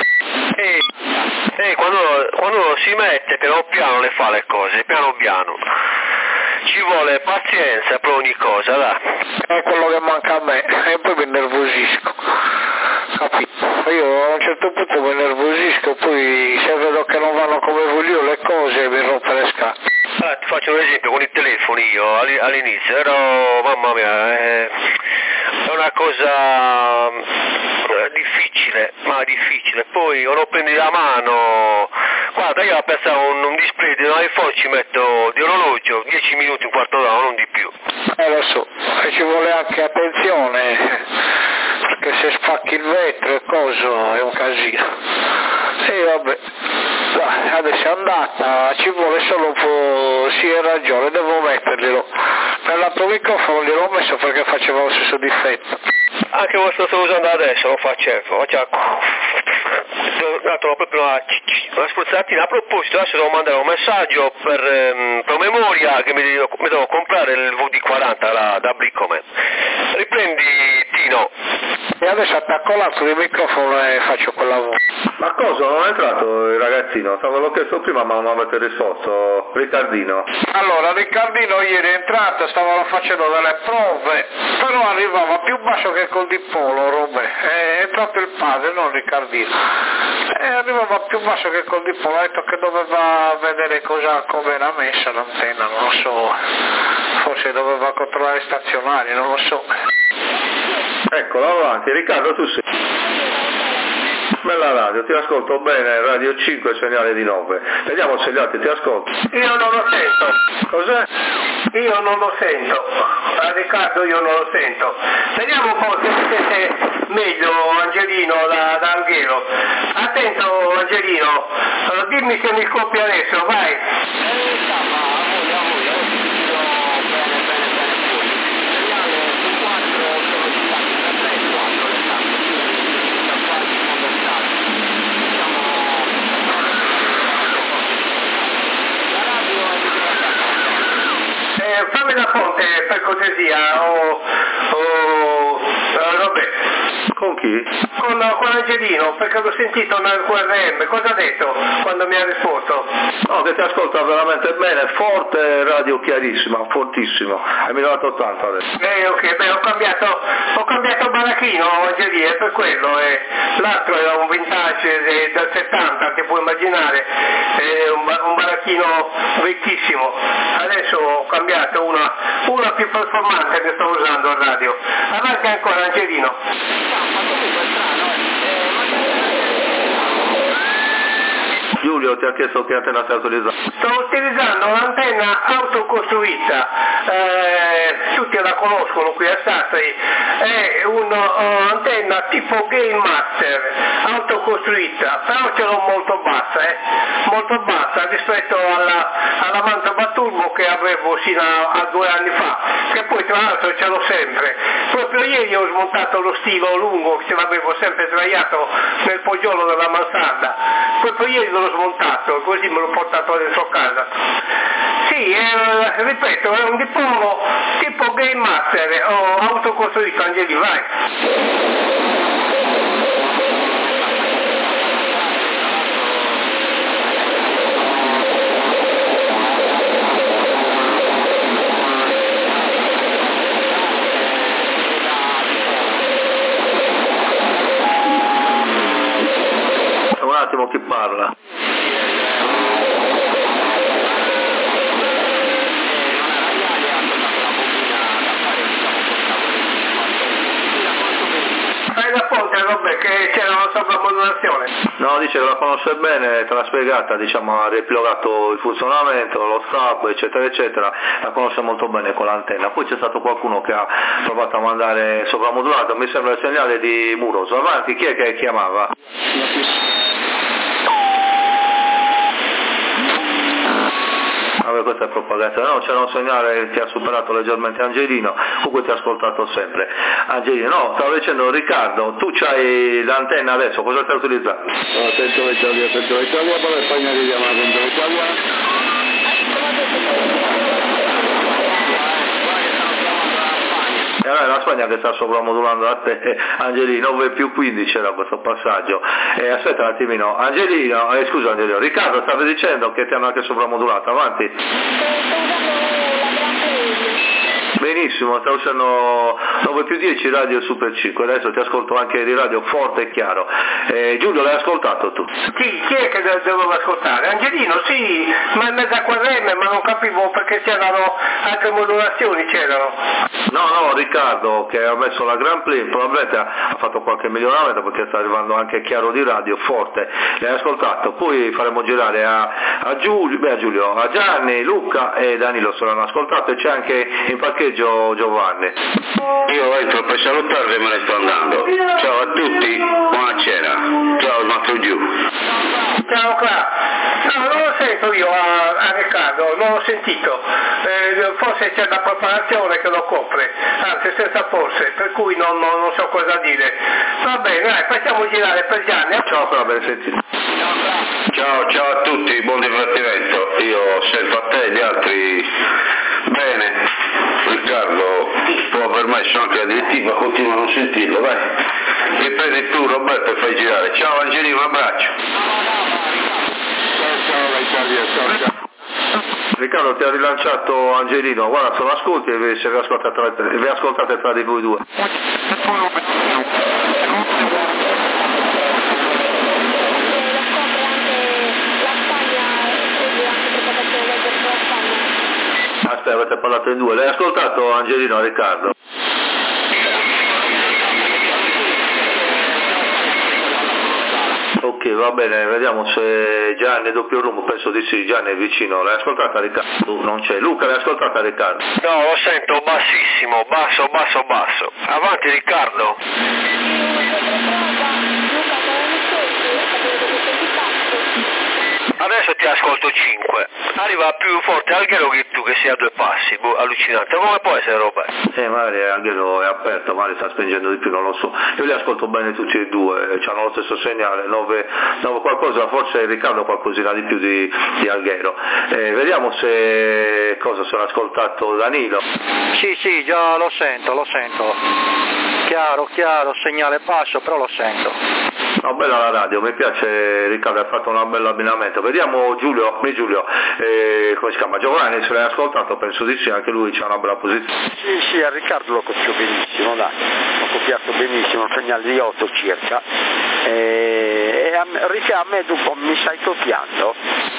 Quando uno si mette piano piano le fa le cose, piano piano. Ci vuole pazienza per ogni cosa, dai. È quello che manca a me, e poi mi innervosisco. Capito? Io a un certo punto mi innervosisco, poi se vedo che non vanno come voglio le cose mi rompe le scatole. Ti faccio un esempio con i telefoni, io all'inizio ero, mamma mia, è una cosa difficile, poi quando prendi la mano, guarda, io ho perso un display di un iPhone, ci metto di orologio 10 minuti, un quarto d'ora, non di più. Lo so, e ci vuole anche attenzione, perché se spacchi il vetro e coso è un casino. E vabbè, dai, adesso è andata, ci vuole solo un po', sì hai ragione, devo metterglielo. Nell'altro microfono gliel'ho messo perché faceva lo stesso difetto. Anche questo sto usando adesso, lo faccio dato proprio una spruzzatina. A proposito, adesso devo mandare un messaggio per memoria che mi devo comprare il VD40 da Brickoman. Riprendi Tino. E adesso attacco l'altro di microfono e faccio quel lavoro. Ma cosa? Non è entrato il ragazzino? L'ho chiesto prima ma non avete risposto. Riccardino. Allora, Riccardino ieri è entrato, stavano facendo delle prove, però arrivava più basso che col dipolo, Robè. È entrato il padre, non Riccardino. E arrivava più basso che col dipolo, ha detto che doveva vedere come era messa l'antenna, non lo so. Forse doveva controllare i stazionari, non lo so. Eccolo, avanti, Riccardo, tu sei. Bella radio, ti ascolto bene, Radio 5, segnale di 9. Vediamo se gli altri ti ascoltano. Io non lo sento. Cos'è? Io non lo sento. A Riccardo io non lo sento. Vediamo un po' se siete meglio, Angelino, da Alghero. Attento, Angelino, dimmi se mi copia adesso, vai. Fammi la fonte per cortesia, vabbè. Con chi? Con Angelino, perché l'ho sentito nel QRM, cosa ha detto quando mi ha risposto? No, che ti ascolta veramente bene, forte, radio chiarissima, fortissimo. È 1080 adesso. Ok, beh, ho cambiato baracchino Angelino, è per quello, l'altro era un vintage del 70, ti puoi immaginare, un baracchino vecchissimo. Adesso ho cambiato una più performante che sto usando al radio. Avanti ancora Angelino. Giulio ti ha chiesto che antenna stai utilizzando? Sto utilizzando un'antenna autocostruita, tutti la conoscono qui a Sassari, è un'antenna tipo Game Master, autocostruita, però ce l'ho molto bassa rispetto alla Mantova Turbo che avevo sino a 2 anni fa, che poi tra l'altro ce l'ho sempre. Proprio ieri ho smontato lo stilo lungo che ce l'avevo sempre sdraiato nel poggiolo della mansarda, proprio ieri l'ho smontato, così me l'ho portato dentro casa. Sì, ripeto, è un dipolo tipo Game Master, ho autocostruito, Angeli, vai. Un attimo, chi parla? Fai la fonte vabbè, che c'era una sovramodulazione. No, dice che la conosce bene, te l'ha spiegata, diciamo, ha ripiegato il funzionamento, lo stop, eccetera, eccetera, la conosce molto bene con l'antenna. Poi c'è stato qualcuno che ha provato a mandare sovramodulato, mi sembra il segnale di Muroso. Avanti, chi è che chiamava? Vabbè, questa è propaganda, no, c'era un segnale che ha superato leggermente Angelino, comunque ti ha ascoltato sempre. Angelino, no, stavo dicendo Riccardo, tu c'hai l'antenna adesso, cosa stai utilizzando? Sento l'Italia, poi la Spagna ti chiama, sento l'Italia. E allora è la Spagna che sta sovramodulando a te, Angelino, 9+15 era questo passaggio. Aspetta un attimino, Angelino, scusa Angelino, Riccardo stava dicendo che ti hanno anche sovramodulato, avanti. Benissimo, sta usando 9+10 Radio Super 5, adesso ti ascolto anche di radio forte e chiaro. Giulio, l'hai ascoltato tu? Chi è che dovevo ascoltare? Angelino, sì, ma in mezzo a quelle ma non capivo perché c'erano altre modulazioni, c'erano. No, Riccardo che ha messo la Grand Prix, probabilmente ha fatto qualche miglioramento perché sta arrivando anche chiaro di radio, forte, l'hai ascoltato, poi faremo girare a Giulio, a Gianni, Luca e Danilo se l'hanno ascoltato e c'è anche in parcheggio Giovanni. Io entro per salutarvi e me ne sto andando. Ciao a tutti, buona cena. Ciao Smatto giù. Ciao Cla. No, non lo sento io a Riccardo, non l'ho sentito. Forse c'è la preparazione che lo copre, anzi senza forse, per cui non so cosa dire. Va bene, dai, facciamo girare per Gianni. Ciao, va bene, senti. Ciao a tutti, buon divertimento. Io sento a te e gli altri bene. Riccardo può aver messo anche la direttiva, continua a non sentirlo, vai. Riprendi tu Roberto e fai girare. Ciao Angelino, un abbraccio. Ciao. Riccardo ti ha rilanciato Angelino, guarda se lo ascolti e se vi ascoltate tra di voi due. Aspetta, avete parlato in due, l'hai ascoltato Angelino, Riccardo? Ok, va bene, vediamo se Gianni doppio rumbo, penso di sì, Gianni è vicino, l'hai ascoltata Riccardo? Non c'è. Luca, l'hai ascoltata Riccardo? No, lo sento bassissimo, basso. Avanti Riccardo. Adesso ti ascolto 5. Arriva più forte Alghero che tu che sei a 2 passi, allucinante. Come può essere Roberto? Magari Alghero è aperto, magari sta spingendo di più, non lo so. Io li ascolto bene tutti e due, hanno lo stesso segnale, 9 qualcosa, forse Riccardo qualcosina di più di Alghero. Vediamo se l'ha ascoltato Danilo. Sì, già lo sento. Chiaro, segnale basso, però lo sento. No, bella la radio, mi piace Riccardo, ha fatto un bel abbinamento. Vediamo Giulio, come si chiama? Giovanni, se l'hai ascoltato, penso di sì, anche lui c'ha una bella posizione. Sì, a Riccardo lo copio benissimo, dai, l'ho copiato benissimo, un segnale di 8 circa. Ricca, a me dopo mi stai copiando?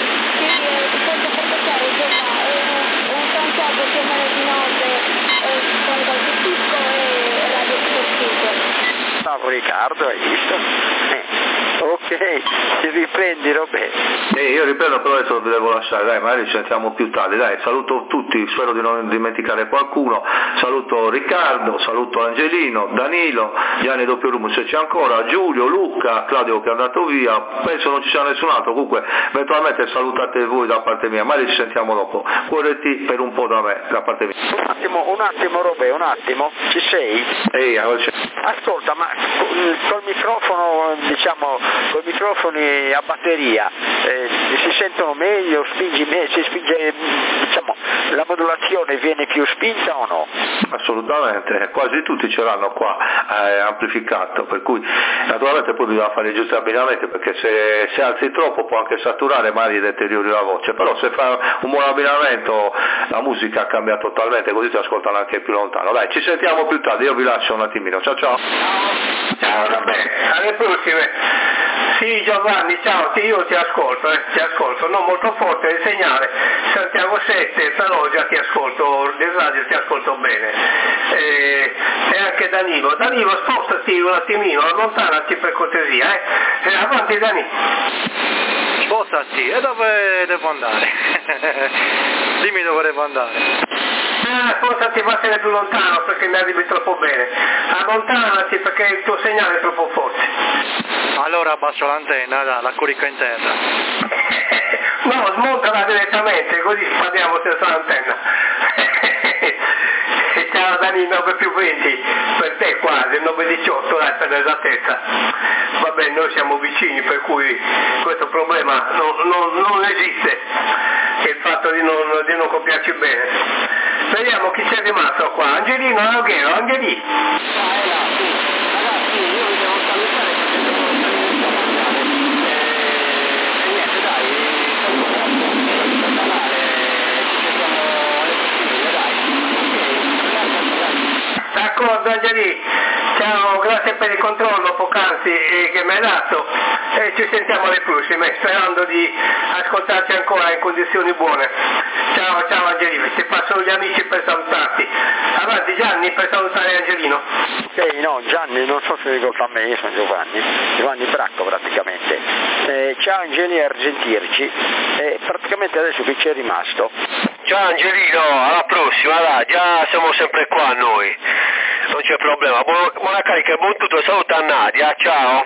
Riccardo, hai visto? Ok, ti riprendi Roberto. Io riprendo, però adesso vi devo lasciare, dai, magari ci sentiamo più tardi, dai, saluto tutti, spero di non dimenticare qualcuno, saluto Riccardo, saluto Angelino, Danilo, Gianni doppio rumbo se c'è ancora, Giulio, Luca, Claudio che è andato via, penso non ci sia nessun altro, comunque eventualmente salutate voi da parte mia, magari ci sentiamo dopo, cuoreti per un po' da me, da parte mia. Un attimo Roberto, ci sei? Ascolta, ma col microfono, diciamo, con i microfoni a batteria si sentono meglio, si spinge, diciamo, la modulazione viene più spinta o no? Assolutamente, quasi tutti ce l'hanno qua amplificato, per cui naturalmente poi bisogna fare i giusti abbinamenti, perché se alzi troppo può anche saturare, magari deteriori la voce, però se fa un buon abbinamento la musica cambia totalmente, così ti ascoltano anche più lontano. Dai, ci sentiamo più tardi, io vi lascio un attimino, ciao. Ciao, vabbè, alle prossime. Sì Giovanni, ciao, io ti ascolto, non molto forte il segnale, Santiago 7, però già ti ascolto, del radio ti ascolto bene. E anche anche Danilo. Danilo, spostati un attimino, allontanati per cortesia, avanti Dani. Spostati, e dove devo andare? Dimmi dove devo andare. Spostati, vattene più lontano perché mi arrivi troppo bene. Allontanati perché il tuo segnale è troppo forte. Allora abbasso l'antenna, la corica in terra. No, smontala direttamente, così parliamo senza l'antenna. Ciao Dani, 9 più 20, per te quasi, 9,18 per l'esattezza. Vabbè, noi siamo vicini, per cui questo problema non esiste, che il fatto di non copiarci bene. Vediamo chi c'è rimasto qua. Angelino, Alghero, Angelì. Ragazzi, io vi devo salutare perché devo salire in canale. E niente, dai, saluto canale, ci vediamo alle prossime, dai. Ok, D'accordo Angelì, ciao, grazie per il controllo poc'anzi che mi hai dato e ci sentiamo alle prossime, sperando di ascoltarci ancora in condizioni buone. Ciao Angelino, ti passano gli amici per salutarti. Avanti Gianni per salutare Angelino. No, Gianni, non so se ricordo a me, io sono Giovanni Bracco praticamente. Ciao Angelino, a risentirci. Praticamente adesso chi c'è rimasto? Ciao Angelino, alla prossima, dai, già siamo sempre qua noi, non c'è problema. Buona carica e buon tutto, saluta a Nadia, ciao.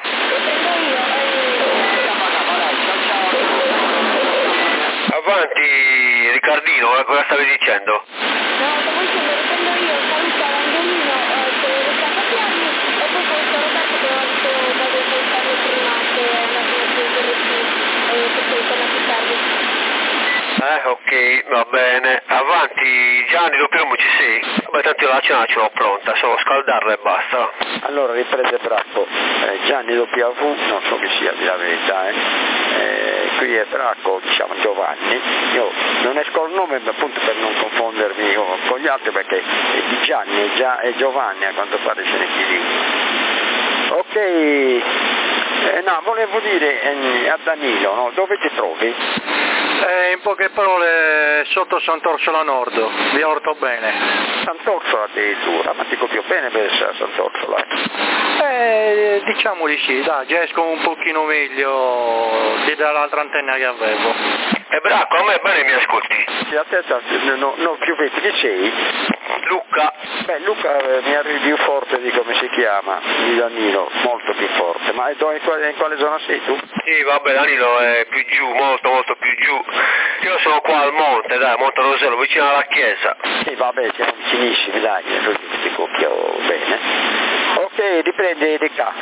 Avanti Riccardino, cosa stavi dicendo? No, comunque lo riprendo io, saluto Angelino che sta facendo e poi saluto Roberto che ho detto vado a salutare prima che è andato a prendere perché sono più tardi. Ok, va bene. Avanti Gianni, doppio ci sei? Vabbè, tanto io la cena ce l'ho pronta, solo scaldarla e basta. Allora, riprende Bracco, Gianni W, non so chi sia, di la verità, qui è Bracco, diciamo Giovanni, io non esco il nome appunto per non confondermi con gli altri perché di Gianni e Giovanni a quanto pare ce n'è chi lì. Ok, no, volevo dire a Danilo, no, dove ti trovi? In poche parole sotto Sant'Orsola Nord, via Ortobene. Sant'Orsola addirittura, ma ti copio bene per essere a Sant'Orsola. Diciamo di sì, dai, già esco un pochino meglio dall'altra antenna che avevo. E Bracco, a me bene mi ascolti? Sì, a te no, più vedi, chi sei? Luca. Beh, Luca mi arrivi più forte di come si chiama, di Danilo, molto più forte, ma in quale zona sei tu? Sì, vabbè, Danilo è più giù, molto più giù. Io sono qua al monte, dai, Monte Rosello, vicino alla chiesa. Sì, vabbè, siamo vicinissimi, dai, così ti copio bene. Ok, riprendi di qua.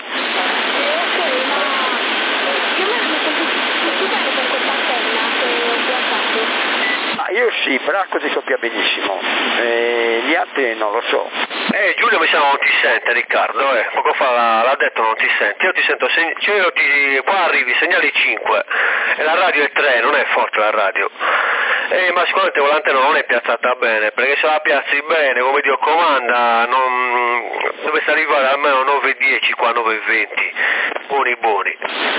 Io sì, Bracco ti copia benissimo, gli altri non lo so. Giulio mi sa non ti sente Riccardo, poco fa l'ha detto non ti sente, io ti sento, qua arrivi segnali 5 e la radio è 3, non è forte la radio. Ma sicuramente l'antenna non è piazzata bene, perché se la piazzi bene, come Dio comanda, dovresti arrivare almeno 9,10 qua, 9,20, buoni.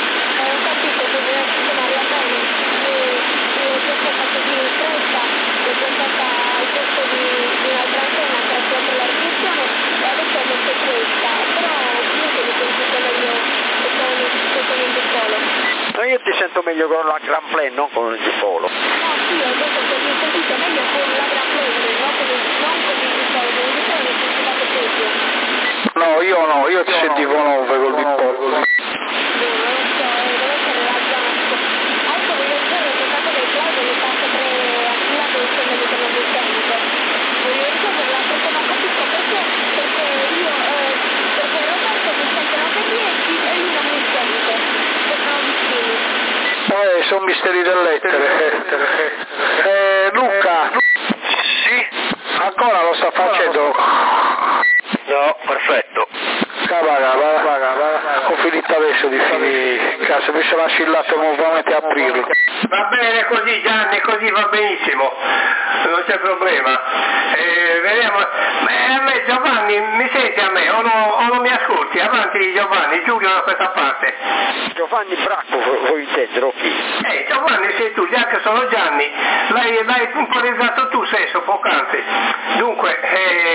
No, io ti sento meglio con la Gran Play, non con il Polo. No, sì, ho detto che mi sentite meglio con la Gran Play, non con il Polo, con il Polo mi sentivate peggio. No, io ti sentivo 9 col Polo. Sono misteri dell'etere. Luca. Sì? Ancora lo sta facendo? No, perfetto. Va. Ho finito adesso di finire. Cazzo, mi sono ascillato nuovamente a aprirlo. Va bene così Gianni, così va benissimo. Non c'è problema. Vediamo. A me Giovanni, mi senti a me o non mi ascolti? Avanti Giovanni, Giulio da questa parte. Giovanni Bracco, vuoi intendere o chi? Giovanni sei tu, già che sono Gianni, l'hai puntualizzato tu stesso poc'anzi. Dunque,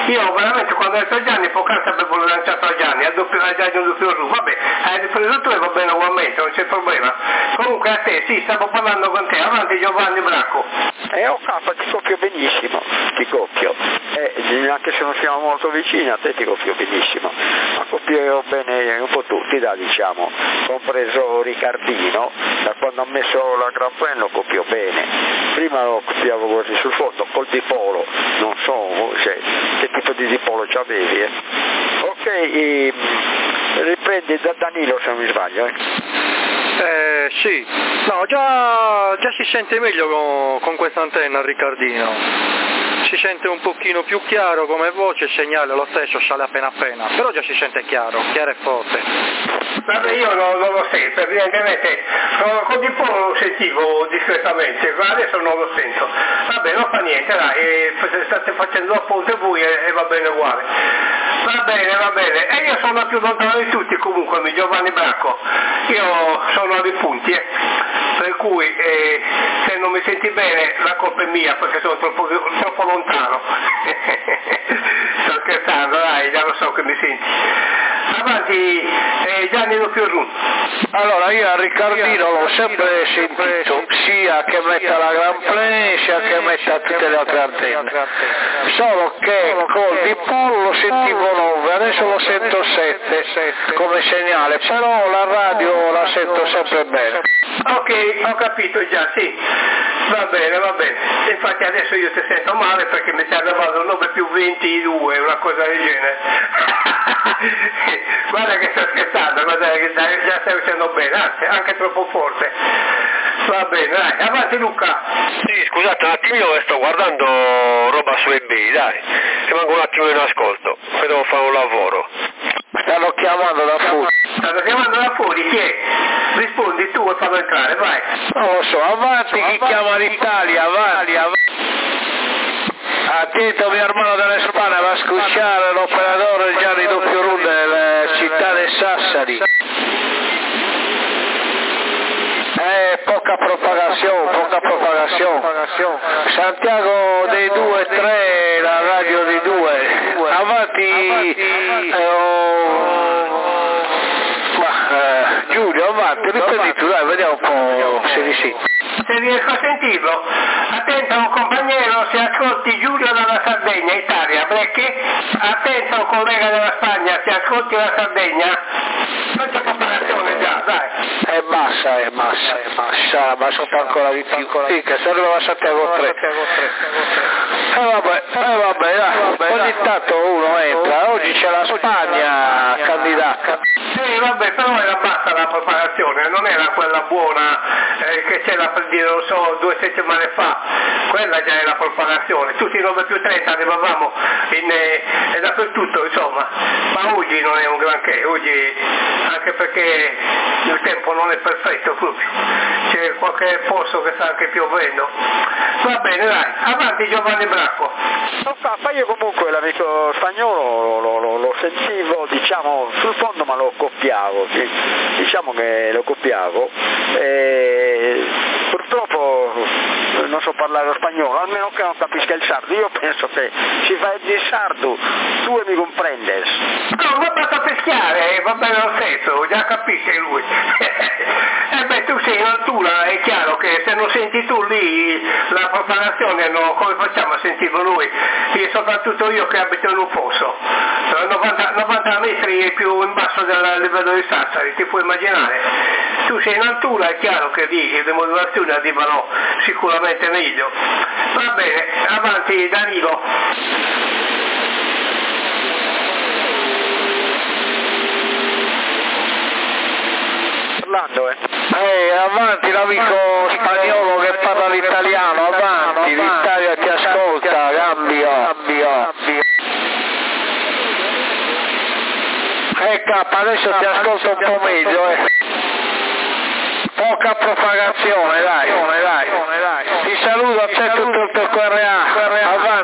io veramente quando ho detto Gianni, poc'anzi avevo lanciato a Gianni, a Gianni un doppio su, vabbè, hai ripreso tu e va bene ugualmente, non c'è problema. Comunque a te, sì, stavo parlando con te, avanti Giovanni Bracco. Ti copio benissimo, ti copio. Anche se non siamo molto vicini, a te ti copio benissimo. Ma copio bene un po' tutti, diciamo, compreso Riccardino, da quando ha messo la Gran Premio lo copio bene. Prima lo copiavo così sul fondo, col dipolo, non so che tipo di dipolo c'avevi. Ok, riprendi da Danilo se non mi sbaglio. Sì, no, già si sente meglio con questa antenna Riccardino. Si sente un pochino più chiaro come voce, il segnale lo stesso sale appena, però già si sente chiaro e forte. Vabbè, io non lo sento, evidentemente con di po' lo sentivo discretamente, ma adesso non lo sento. Vabbè, non fa niente, dai, state facendo a ponte voi e va bene uguale. Va bene, e io sono più lontano di tutti comunque, Giovanni Bracco, io sono a dei punti, per cui se non mi senti bene la colpa è mia perché sono troppo lontano. Sto scherzando, dai, già lo so che mi senti. Avanti Gianni Doppiorun. Allora io a Riccardino l'ho sempre sentito, sia che metta la Gran Premio sia che metta tutte le altre antenne, solo che col dipolo lo sentivo 9, adesso lo sento 7 come segnale, però la radio la sento sempre bene. Ok, ho capito già, sì. Va bene. Infatti adesso io ti sento male perché mi stai arrivando 9 più 22, una cosa del genere. Guarda che sto scherzando, guarda che già stai uscendo bene, anzi anche troppo forte. Va bene, dai, avanti Luca. Sì, scusate un attimino che sto guardando roba su eBay, dai. Rimango un attimo in ascolto, poi devo fare un lavoro. Stanno chiamando da fuori. Chi è? Rispondi tu e fallo entrare, vai. Non lo so, avanti chi chiama l'Italia, avanti. Attento mio hermano della Spagna, va a escuchar l'operatore Gianni Doppiorun della città di Sassari. Poca propagazione. Santiago dei 2-3, la radio di 2. Avanti. Giulio, avanti, riprendi tu, dai, vediamo un po' se risenti. Se riesco a sentirlo, attento compagnero, se ascolti Giulio dalla Sardegna, Italia, perché attento collega della Spagna, se ascolti la Sardegna, non c'è comparazione già, dai. È massa, ma sotto ancora di più, sì, che serve a Santiago 3. Vabbè, dai, ogni tanto uno entra, oggi c'è la Spagna candidata. Sì, vabbè, però era bassa la preparazione, non era quella buona che c'era per dire, non so, 2 settimane fa, quella già è la preparazione, tutti i 9 più 30 arrivavamo dappertutto, insomma, ma oggi non è un granché, oggi anche perché il tempo non è perfetto proprio, c'è qualche posto che sta anche piovendo. Va bene, dai, avanti Giovanni Bracco. Ma io comunque l'amico spagnolo lo sentivo, diciamo, sul fondo, ma lo copiavo, diciamo che lo copiavo. Purtroppo non so parlare lo spagnolo, almeno che non capisca il sardo. Io penso che si fa il sardo, tu mi comprendes. No, ma basta peschiare, va bene lo stesso, già capisce lui. Tu sei in altura, è chiaro che se non senti tu lì la preparazione, no, come facciamo a sentirlo noi? E soprattutto io che abito in un fosso, 90 metri più in basso del livello di Sassari, ti puoi immaginare? Tu sei in altura, è chiaro che lì le modulazioni arrivano sicuramente meglio. Va bene, avanti Danilo. Avanti l'amico spagnolo che parla l'italiano, avanti, l'Italia ti ascolta, cambio. Adesso ti ascolto un po' meglio, Poca propagazione, dai. Ti saluto a te tutto il tuo QRA, avanti.